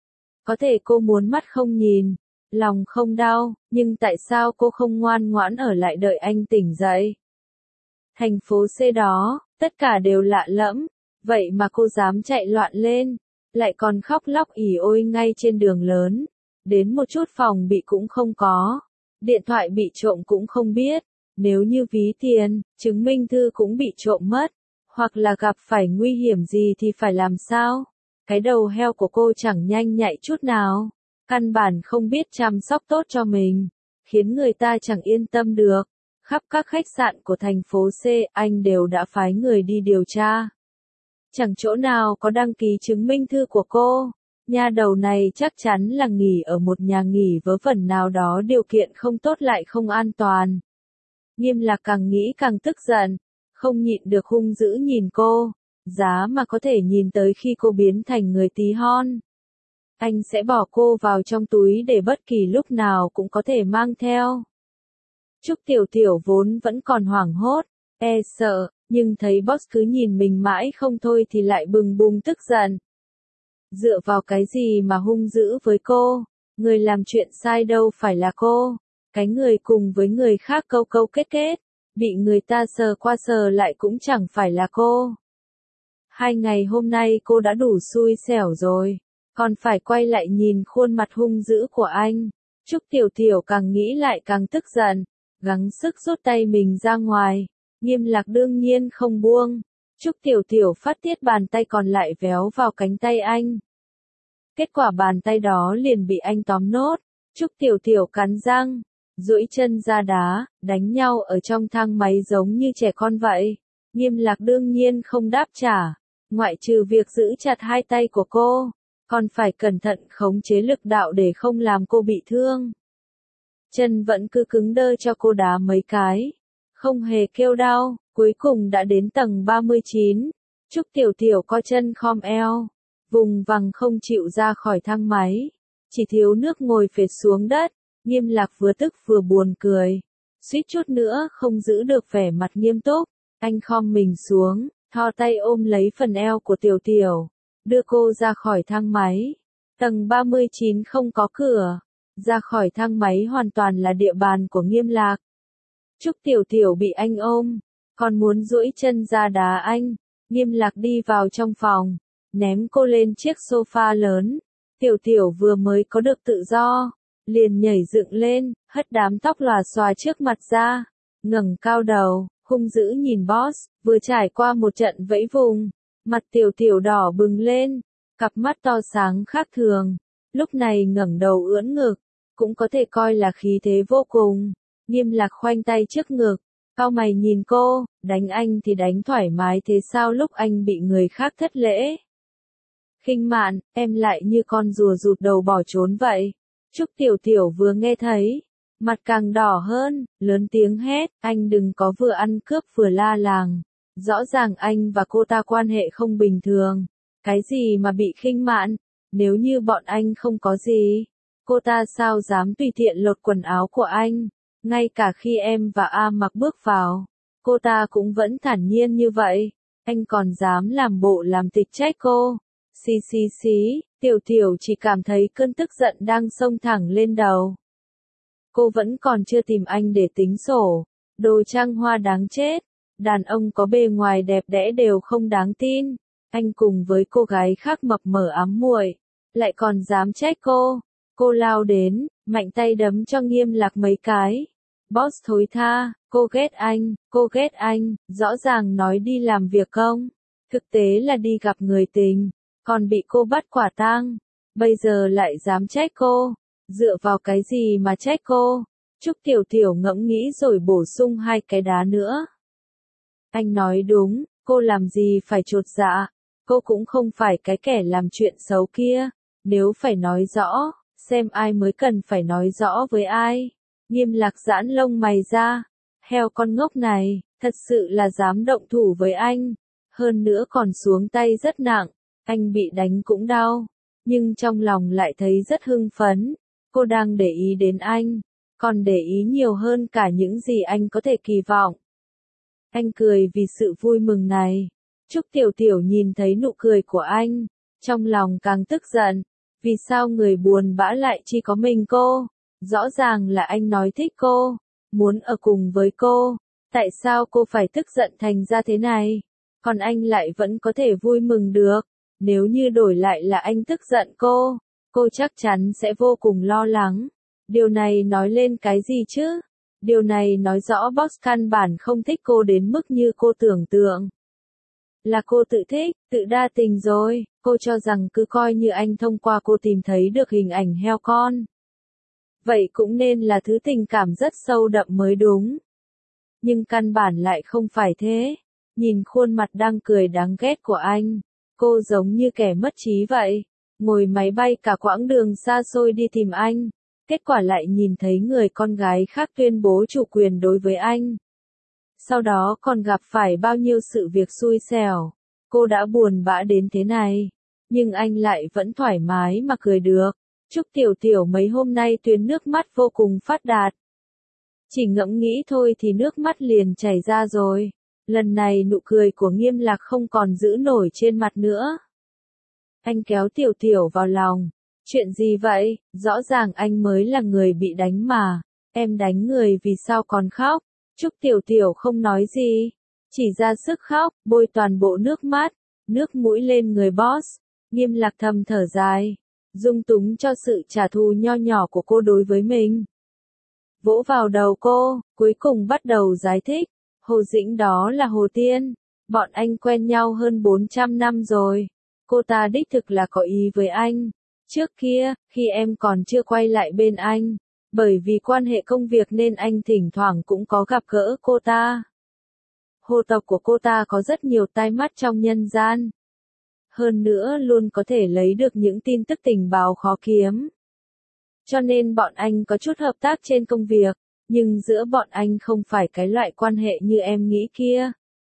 Có thể cô muốn mắt không nhìn, lòng không đau, nhưng tại sao cô không ngoan ngoãn ở lại đợi anh tỉnh dậy? Thành phố C đó, tất cả đều lạ lẫm, vậy mà cô dám chạy loạn lên, lại còn khóc lóc ỉ ôi ngay trên đường lớn. Đến một chút phòng bị cũng không có, điện thoại bị trộm cũng không biết, nếu như ví tiền, chứng minh thư cũng bị trộm mất. Hoặc là gặp phải nguy hiểm gì thì phải làm sao? Cái đầu heo của cô chẳng nhanh nhạy chút nào. Căn bản không biết chăm sóc tốt cho mình. Khiến người ta chẳng yên tâm được. Khắp các khách sạn của thành phố C, anh đều đã phái người đi điều tra. Chẳng chỗ nào có đăng ký chứng minh thư của cô. Nha đầu này chắc chắn là nghỉ ở một nhà nghỉ vớ vẩn nào đó điều kiện không tốt lại không an toàn. Nghiêm Lạc càng nghĩ càng tức giận. Không nhịn được hung dữ nhìn cô, giá mà có thể nhìn tới khi cô biến thành người tí hon. Anh sẽ bỏ cô vào trong túi để bất kỳ lúc nào cũng có thể mang theo. Trúc Tiểu Tiểu vốn vẫn còn hoảng hốt, sợ, nhưng thấy boss cứ nhìn mình mãi không thôi thì lại bừng bừng tức giận. Dựa vào cái gì mà hung dữ với cô, người làm chuyện sai đâu phải là cô, cái người cùng với người khác câu câu kết kết. Bị người ta sờ qua sờ lại cũng chẳng phải là cô. 2 ngày hôm nay cô đã đủ xui xẻo rồi, còn phải quay lại nhìn khuôn mặt hung dữ của anh. Trúc Tiểu Tiểu càng nghĩ lại càng tức giận, gắng sức rút tay mình ra ngoài. Nghiêm Lạc đương nhiên không buông. Trúc Tiểu Tiểu phát tiết bàn tay còn lại véo vào cánh tay anh. Kết quả bàn tay đó liền bị anh tóm nốt. Trúc Tiểu Tiểu cắn răng, duỗi chân ra đá, đánh nhau ở trong thang máy giống như trẻ con vậy. Nghiêm Lạc đương nhiên không đáp trả, ngoại trừ việc giữ chặt hai tay của cô, còn phải cẩn thận khống chế lực đạo để không làm cô bị thương. Chân vẫn cứ cứng đơ cho cô đá mấy cái, không hề kêu đau, cuối cùng đã đến tầng 39. Trúc Tiểu Tiểu co chân khom eo, vùng vằng không chịu ra khỏi thang máy, chỉ thiếu nước ngồi phệt xuống đất. Nghiêm Lạc vừa tức vừa buồn cười, suýt chút nữa không giữ được vẻ mặt nghiêm túc. Anh khom mình xuống, thò tay ôm lấy phần eo của Tiểu Tiểu, đưa cô ra khỏi thang máy. Tầng 39 không có cửa, ra khỏi thang máy hoàn toàn là địa bàn của Nghiêm Lạc. Trúc Tiểu Tiểu bị anh ôm, còn muốn duỗi chân ra đá anh. Nghiêm Lạc đi vào trong phòng, ném cô lên chiếc sofa lớn. Tiểu Tiểu vừa mới có được tự do, liền nhảy dựng lên, hất đám tóc lòa xòa trước mặt ra, ngẩng cao đầu, hung dữ nhìn boss, vừa trải qua một trận vẫy vùng, mặt Tiểu Tiểu đỏ bừng lên, cặp mắt to sáng khác thường, lúc này ngẩng đầu ưỡn ngực, cũng có thể coi là khí thế vô cùng. Nghiêm Lạc khoanh tay trước ngực, Cau mày nhìn cô, đánh anh thì đánh thoải mái thế sao lúc anh bị người khác thất lễ? Khinh mạn, em lại như con rùa rụt đầu bỏ trốn vậy. Trúc Tiểu Tiểu vừa nghe thấy, mặt càng đỏ hơn, lớn tiếng hét, anh đừng có vừa ăn cướp vừa la làng. Rõ ràng anh và cô ta quan hệ không bình thường. Cái gì mà bị khinh mạn? Nếu như bọn anh không có gì, cô ta sao dám tùy tiện lột quần áo của anh? Ngay cả khi em và A Mặc bước vào, cô ta cũng vẫn thản nhiên như vậy. Anh còn dám làm bộ làm tịch trách cô. Xí xí xí, Tiểu Tiểu chỉ cảm thấy cơn tức giận đang xông thẳng lên đầu. Cô vẫn còn chưa tìm anh để tính sổ. Đồ trang hoa đáng chết. Đàn ông có bề ngoài đẹp đẽ đều không đáng tin. Anh cùng với cô gái khác mập mờ ám muội, lại còn dám trách cô. Cô lao đến, mạnh tay đấm cho Nghiêm Lạc mấy cái. Boss thối tha, cô ghét anh, rõ ràng nói đi làm việc không. Thực tế là đi gặp người tình, còn bị cô bắt quả tang. Bây giờ lại dám trách cô. Dựa vào cái gì mà trách cô? Trúc Tiểu Tiểu ngẫm nghĩ rồi bổ sung 2 cái đá nữa. Anh nói đúng, cô làm gì phải chột dạ. Cô cũng không phải cái kẻ làm chuyện xấu kia. Nếu phải nói rõ, xem ai mới cần phải nói rõ với ai. Nghiêm Lạc giãn lông mày ra. Heo con ngốc này, thật sự là dám động thủ với anh. Hơn nữa còn xuống tay rất nặng. Anh bị đánh cũng đau. Nhưng trong lòng lại thấy rất hưng phấn. Cô đang để ý đến anh. Còn để ý nhiều hơn cả những gì anh có thể kỳ vọng. Anh cười vì sự vui mừng này. Trúc Tiểu Tiểu nhìn thấy nụ cười của anh. Trong lòng càng tức giận. Vì sao người buồn bã lại chỉ có mình cô? Rõ ràng là anh nói thích cô. Muốn ở cùng với cô. Tại sao cô phải tức giận thành ra thế này? Còn anh lại vẫn có thể vui mừng được. Nếu như đổi lại là anh tức giận cô chắc chắn sẽ vô cùng lo lắng. Điều này nói lên cái gì chứ? Điều này nói rõ boss căn bản không thích cô đến mức như cô tưởng tượng. Là cô tự thích, tự đa tình rồi. Cô cho rằng cứ coi như anh thông qua cô tìm thấy được hình ảnh heo con. Vậy cũng nên là thứ tình cảm rất sâu đậm mới đúng. Nhưng căn bản lại không phải thế. Nhìn khuôn mặt đang cười đáng ghét của anh, cô giống như kẻ mất trí vậy. Ngồi máy bay cả quãng đường xa xôi đi tìm anh. Kết quả lại nhìn thấy người con gái khác tuyên bố chủ quyền đối với anh. Sau đó còn gặp phải bao nhiêu sự việc xui xẻo. Cô đã buồn bã đến thế này. Nhưng anh lại vẫn thoải mái mà cười được. Trúc Tiểu Tiểu mấy hôm nay tuyến nước mắt vô cùng phát đạt. Chỉ ngẫm nghĩ thôi thì nước mắt liền chảy ra rồi. Lần này nụ cười của Nghiêm Lạc không còn giữ nổi trên mặt nữa. Anh kéo Tiểu Tiểu vào lòng. Chuyện gì vậy? Rõ ràng anh mới là người bị đánh mà. Em đánh người vì sao còn khóc? Trúc Tiểu Tiểu không nói gì. Chỉ ra sức khóc, bôi toàn bộ nước mắt. Nước mũi lên người boss. Nghiêm Lạc thầm thở dài. Dung túng cho sự trả thù nho nhỏ của cô đối với mình. Vỗ vào đầu cô, cuối cùng bắt đầu giải thích. Hồ Dĩnh đó là Hồ Tiên. Bọn anh quen nhau hơn 400 năm rồi. Cô ta đích thực là có ý với anh. Trước kia, khi em còn chưa quay lại bên anh, bởi vì quan hệ công việc nên anh thỉnh thoảng cũng có gặp gỡ cô ta. Hồ tộc của cô ta có rất nhiều tai mắt trong nhân gian. Hơn nữa luôn có thể lấy được những tin tức tình báo khó kiếm. Cho nên bọn anh có chút hợp tác trên công việc, nhưng giữa bọn anh không phải cái loại quan hệ như em nghĩ kia.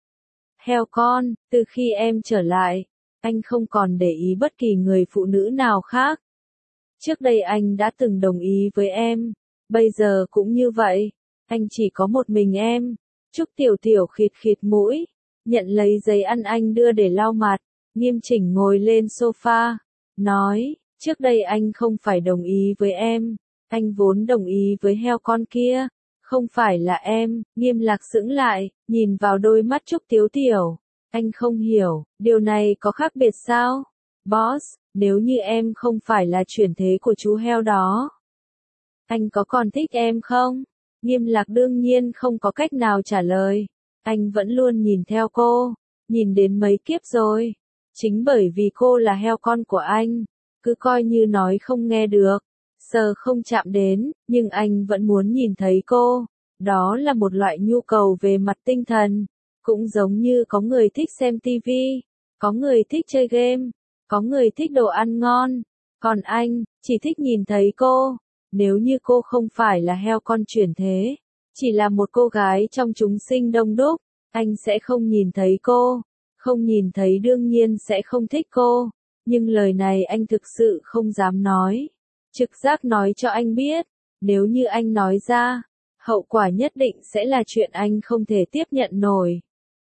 Heo con, từ khi em trở lại, anh không còn để ý bất kỳ người phụ nữ nào khác. Trước đây anh đã từng đồng ý với em, bây giờ cũng như vậy, anh chỉ có một mình em. Trúc Tiểu Tiểu khịt khịt mũi, nhận lấy giấy ăn anh đưa để lau mặt, nghiêm chỉnh ngồi lên sofa, nói, trước đây anh không phải đồng ý với em, anh vốn đồng ý với heo con kia, không phải là em. Nghiêm Lạc sững lại, nhìn vào đôi mắt Trúc Tiểu Tiểu, anh không hiểu, điều này có khác biệt sao? Boss, nếu như em không phải là chuyển thế của chú heo đó, anh có còn thích em không? Nghiêm Lạc đương nhiên không có cách nào trả lời. Anh vẫn luôn nhìn theo cô, nhìn đến mấy kiếp rồi. Chính bởi vì cô là heo con của anh, cứ coi như nói không nghe được, sờ không chạm đến, nhưng anh vẫn muốn nhìn thấy cô. Đó là một loại nhu cầu về mặt tinh thần, cũng giống như có người thích xem TV, có người thích chơi game, có người thích đồ ăn ngon, còn anh, chỉ thích nhìn thấy cô. Nếu như cô không phải là heo con chuyển thế, chỉ là một cô gái trong chúng sinh đông đúc, anh sẽ không nhìn thấy cô, không nhìn thấy đương nhiên sẽ không thích cô, nhưng lời này anh thực sự không dám nói. Trực giác nói cho anh biết, nếu như anh nói ra, hậu quả nhất định sẽ là chuyện anh không thể tiếp nhận nổi.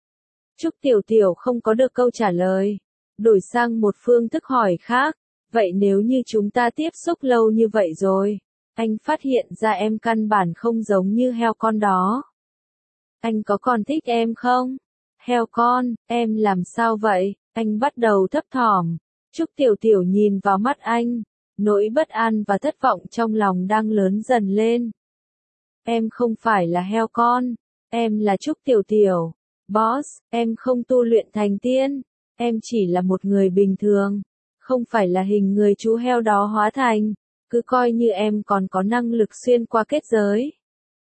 Trúc Tiểu Tiểu không có được câu trả lời, đổi sang một phương thức hỏi khác, vậy nếu như chúng ta tiếp xúc lâu như vậy rồi, anh phát hiện ra em căn bản không giống như heo con đó. Anh có còn thích em không? Heo con, em làm sao vậy? Anh bắt đầu thấp thỏm. Trúc Tiểu Tiểu nhìn vào mắt anh, nỗi bất an và thất vọng trong lòng đang lớn dần lên. Em không phải là heo con, em là Trúc Tiểu Tiểu. Boss, em không tu luyện thành tiên, em chỉ là một người bình thường, không phải là hình người chú heo đó hóa thành, cứ coi như em còn có năng lực xuyên qua kết giới.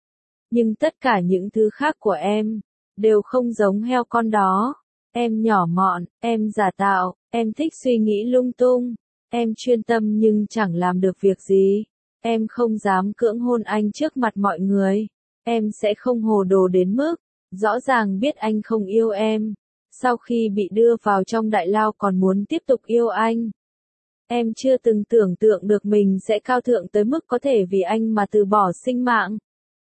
Nhưng tất cả những thứ khác của em, đều không giống heo con đó. Em nhỏ mọn, em giả tạo, em thích suy nghĩ lung tung, em chuyên tâm nhưng chẳng làm được việc gì. Em không dám cưỡng hôn anh trước mặt mọi người, em sẽ không hồ đồ đến mức rõ ràng biết anh không yêu em, sau khi bị đưa vào trong đại lao còn muốn tiếp tục yêu anh. Em chưa từng tưởng tượng được mình sẽ cao thượng tới mức có thể vì anh mà từ bỏ sinh mạng.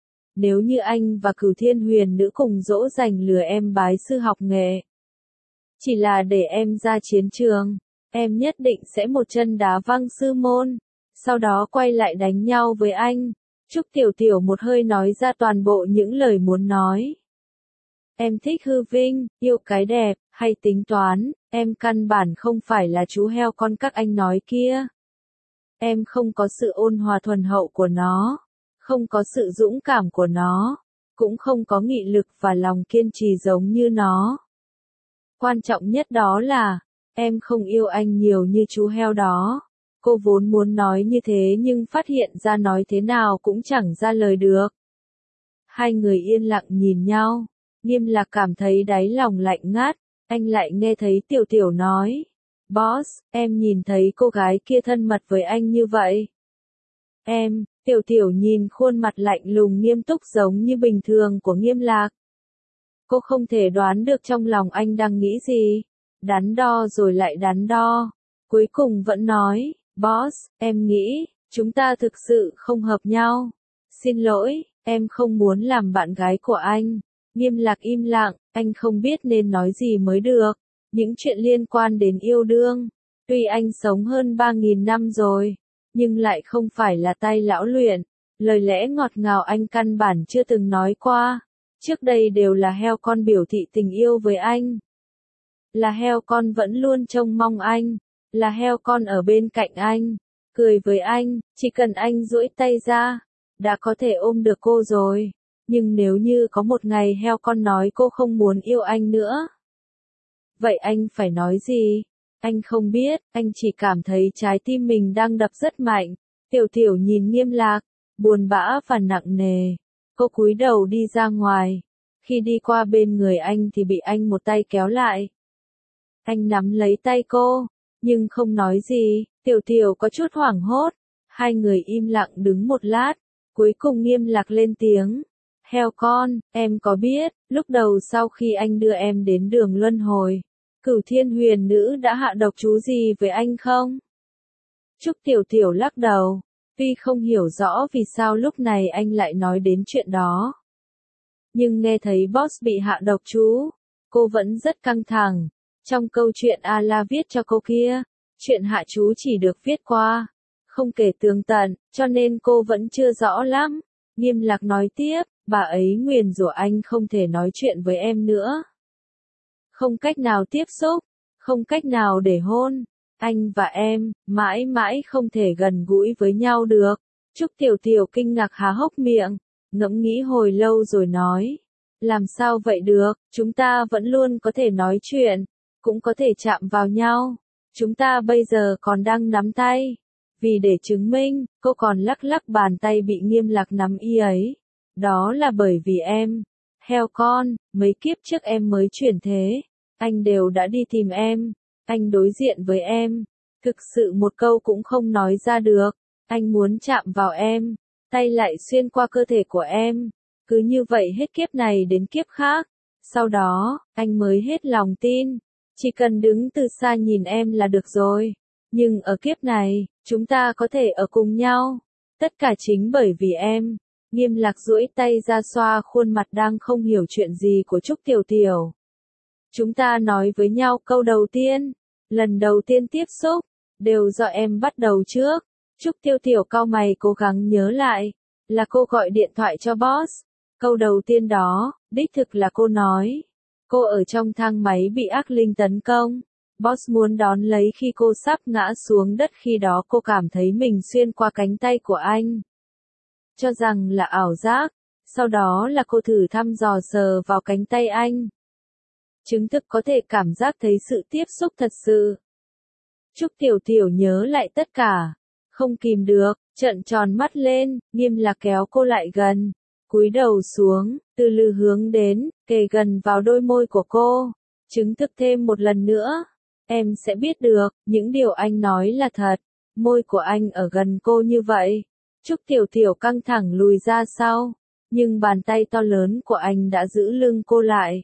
Nếu như anh và Cửu Thiên Huyền Nữ cùng dỗ dành lừa em bái sư học nghệ, chỉ là để em ra chiến trường, em nhất định sẽ một chân đá văng sư môn, sau đó quay lại đánh nhau với anh. Trúc Tiểu Tiểu một hơi nói ra toàn bộ những lời muốn nói. Em thích hư vinh, yêu cái đẹp, hay tính toán, em căn bản không phải là chú heo con các anh nói kia. Em không có sự ôn hòa thuần hậu của nó, không có sự dũng cảm của nó, cũng không có nghị lực và lòng kiên trì giống như nó. Quan trọng nhất đó là, em không yêu anh nhiều như chú heo đó. Cô vốn muốn nói như thế nhưng phát hiện ra nói thế nào cũng chẳng ra lời được. Hai người yên lặng nhìn nhau. Nghiêm Lạc cảm thấy đáy lòng lạnh ngắt, anh lại nghe thấy Tiểu Tiểu nói. Boss, em nhìn thấy cô gái kia thân mật với anh như vậy. Em, Tiểu Tiểu nhìn khuôn mặt lạnh lùng nghiêm túc giống như bình thường của Nghiêm Lạc. Cô không thể đoán được trong lòng anh đang nghĩ gì. Đắn đo rồi lại đắn đo. Cuối cùng vẫn nói, Boss, em nghĩ, chúng ta thực sự không hợp nhau. Xin lỗi, em không muốn làm bạn gái của anh. Nghiêm Lạc im lặng, anh không biết nên nói gì mới được. Những chuyện liên quan đến yêu đương, tuy anh sống hơn 3.000 năm rồi, nhưng lại không phải là tay lão luyện. Lời lẽ ngọt ngào anh căn bản chưa từng nói qua. Trước đây đều là heo con biểu thị tình yêu với anh. Là heo con vẫn luôn trông mong anh. Là heo con ở bên cạnh anh. Cười với anh, chỉ cần anh duỗi tay ra, đã có thể ôm được cô rồi. Nhưng nếu như có một ngày heo con nói cô không muốn yêu anh nữa, vậy anh phải nói gì? Anh không biết, anh chỉ cảm thấy trái tim mình đang đập rất mạnh. Tiểu Tiểu nhìn Nghiêm Lạc, buồn bã và nặng nề. Cô cúi đầu đi ra ngoài. Khi đi qua bên người anh thì bị anh một tay kéo lại. Anh nắm lấy tay cô, nhưng không nói gì. Tiểu Tiểu có chút hoảng hốt. Hai người im lặng đứng một lát. Cuối cùng Nghiêm Lạc lên tiếng. Heo con, em có biết, lúc đầu sau khi anh đưa em đến đường luân hồi, Cửu Thiên Huyền Nữ đã hạ độc chú gì với anh không? Trúc Tiểu Tiểu lắc đầu, tuy không hiểu rõ vì sao lúc này anh lại nói đến chuyện đó. Nhưng nghe thấy boss bị hạ độc chú, cô vẫn rất căng thẳng. Trong câu chuyện A-la viết cho cô kia, chuyện hạ chú chỉ được viết qua, không kể tường tận, cho nên cô vẫn chưa rõ lắm. Nghiêm Lạc nói tiếp, bà ấy nguyền rủa anh không thể nói chuyện với em nữa. Không cách nào tiếp xúc, không cách nào để hôn. Anh và em, mãi mãi không thể gần gũi với nhau được. Trúc Tiểu Tiểu kinh ngạc há hốc miệng, ngẫm nghĩ hồi lâu rồi nói. Làm sao vậy được, chúng ta vẫn luôn có thể nói chuyện, cũng có thể chạm vào nhau. Chúng ta bây giờ còn đang nắm tay. Vì để chứng minh, cô còn lắc lắc bàn tay bị Nghiêm Lạc nắm y ấy. Đó là bởi vì em, heo con, mấy kiếp trước em mới chuyển thế. Anh đều đã đi tìm em, anh đối diện với em, thực sự một câu cũng không nói ra được. Anh muốn chạm vào em, tay lại xuyên qua cơ thể của em. Cứ như vậy hết kiếp này đến kiếp khác. Sau đó, anh mới hết lòng tin. Chỉ cần đứng từ xa nhìn em là được rồi. Nhưng ở kiếp này, chúng ta có thể ở cùng nhau. Tất cả chính bởi vì em. Nghiêm Lạc duỗi tay ra xoa khuôn mặt đang không hiểu chuyện gì của Trúc Tiểu Tiểu. Chúng ta nói với nhau câu đầu tiên. Lần đầu tiên tiếp xúc, đều do em bắt đầu trước. Trúc Tiểu Tiểu cau mày cố gắng nhớ lại. Là cô gọi điện thoại cho boss. Câu đầu tiên đó, đích thực là cô nói. Cô ở trong thang máy bị ác linh tấn công. Boss muốn đón lấy khi cô sắp ngã xuống đất, khi đó cô cảm thấy mình xuyên qua cánh tay của anh. Cho rằng là ảo giác, sau đó là cô thử thăm dò sờ vào cánh tay anh. Chứng thực có thể cảm giác thấy sự tiếp xúc thật sự. Trúc Tiểu Tiểu nhớ lại tất cả, không kìm được, trợn tròn mắt lên. Nghiêm Lạc kéo cô lại gần, cúi đầu xuống, từ từ hướng đến, kề gần vào đôi môi của cô, chứng thực thêm một lần nữa. Em sẽ biết được, những điều anh nói là thật. Môi của anh ở gần cô như vậy. Trúc Tiểu Tiểu căng thẳng lùi ra sau, nhưng bàn tay to lớn của anh đã giữ lưng cô lại.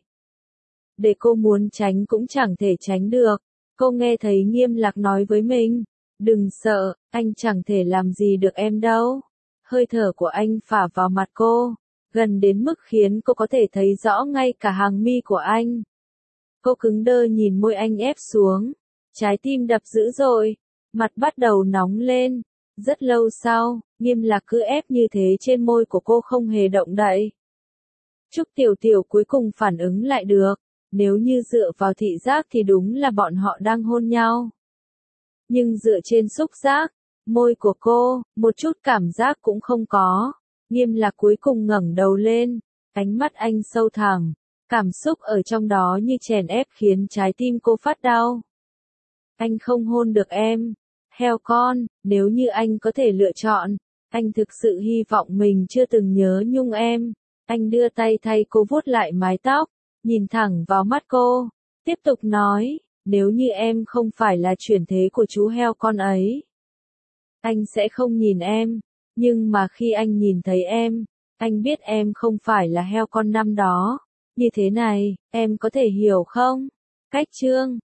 Để cô muốn tránh cũng chẳng thể tránh được. Cô nghe thấy Nghiêm Lạc nói với mình, đừng sợ, anh chẳng thể làm gì được em đâu. Hơi thở của anh phả vào mặt cô, gần đến mức khiến cô có thể thấy rõ ngay cả hàng mi của anh. Cô cứng đơ nhìn môi anh ép xuống, trái tim đập dữ dội, mặt bắt đầu nóng lên. Rất lâu sau, Nghiêm Lạc cứ ép như thế trên môi của cô không hề động đậy. Trúc Tiểu Tiểu cuối cùng phản ứng lại được, nếu như dựa vào thị giác thì đúng là bọn họ đang hôn nhau. Nhưng dựa trên xúc giác, môi của cô, một chút cảm giác cũng không có. Nghiêm Lạc cuối cùng ngẩng đầu lên, ánh mắt anh sâu thẳm, cảm xúc ở trong đó như chèn ép khiến trái tim cô phát đau. Anh không hôn được em, heo con, nếu như anh có thể lựa chọn, anh thực sự hy vọng mình chưa từng nhớ nhung em. Anh đưa tay thay cô vuốt lại mái tóc, nhìn thẳng vào mắt cô, tiếp tục nói, nếu như em không phải là chuyển thế của chú heo con ấy, anh sẽ không nhìn em, nhưng mà khi anh nhìn thấy em, anh biết em không phải là heo con năm đó. Như thế này, em có thể hiểu không? Cách chương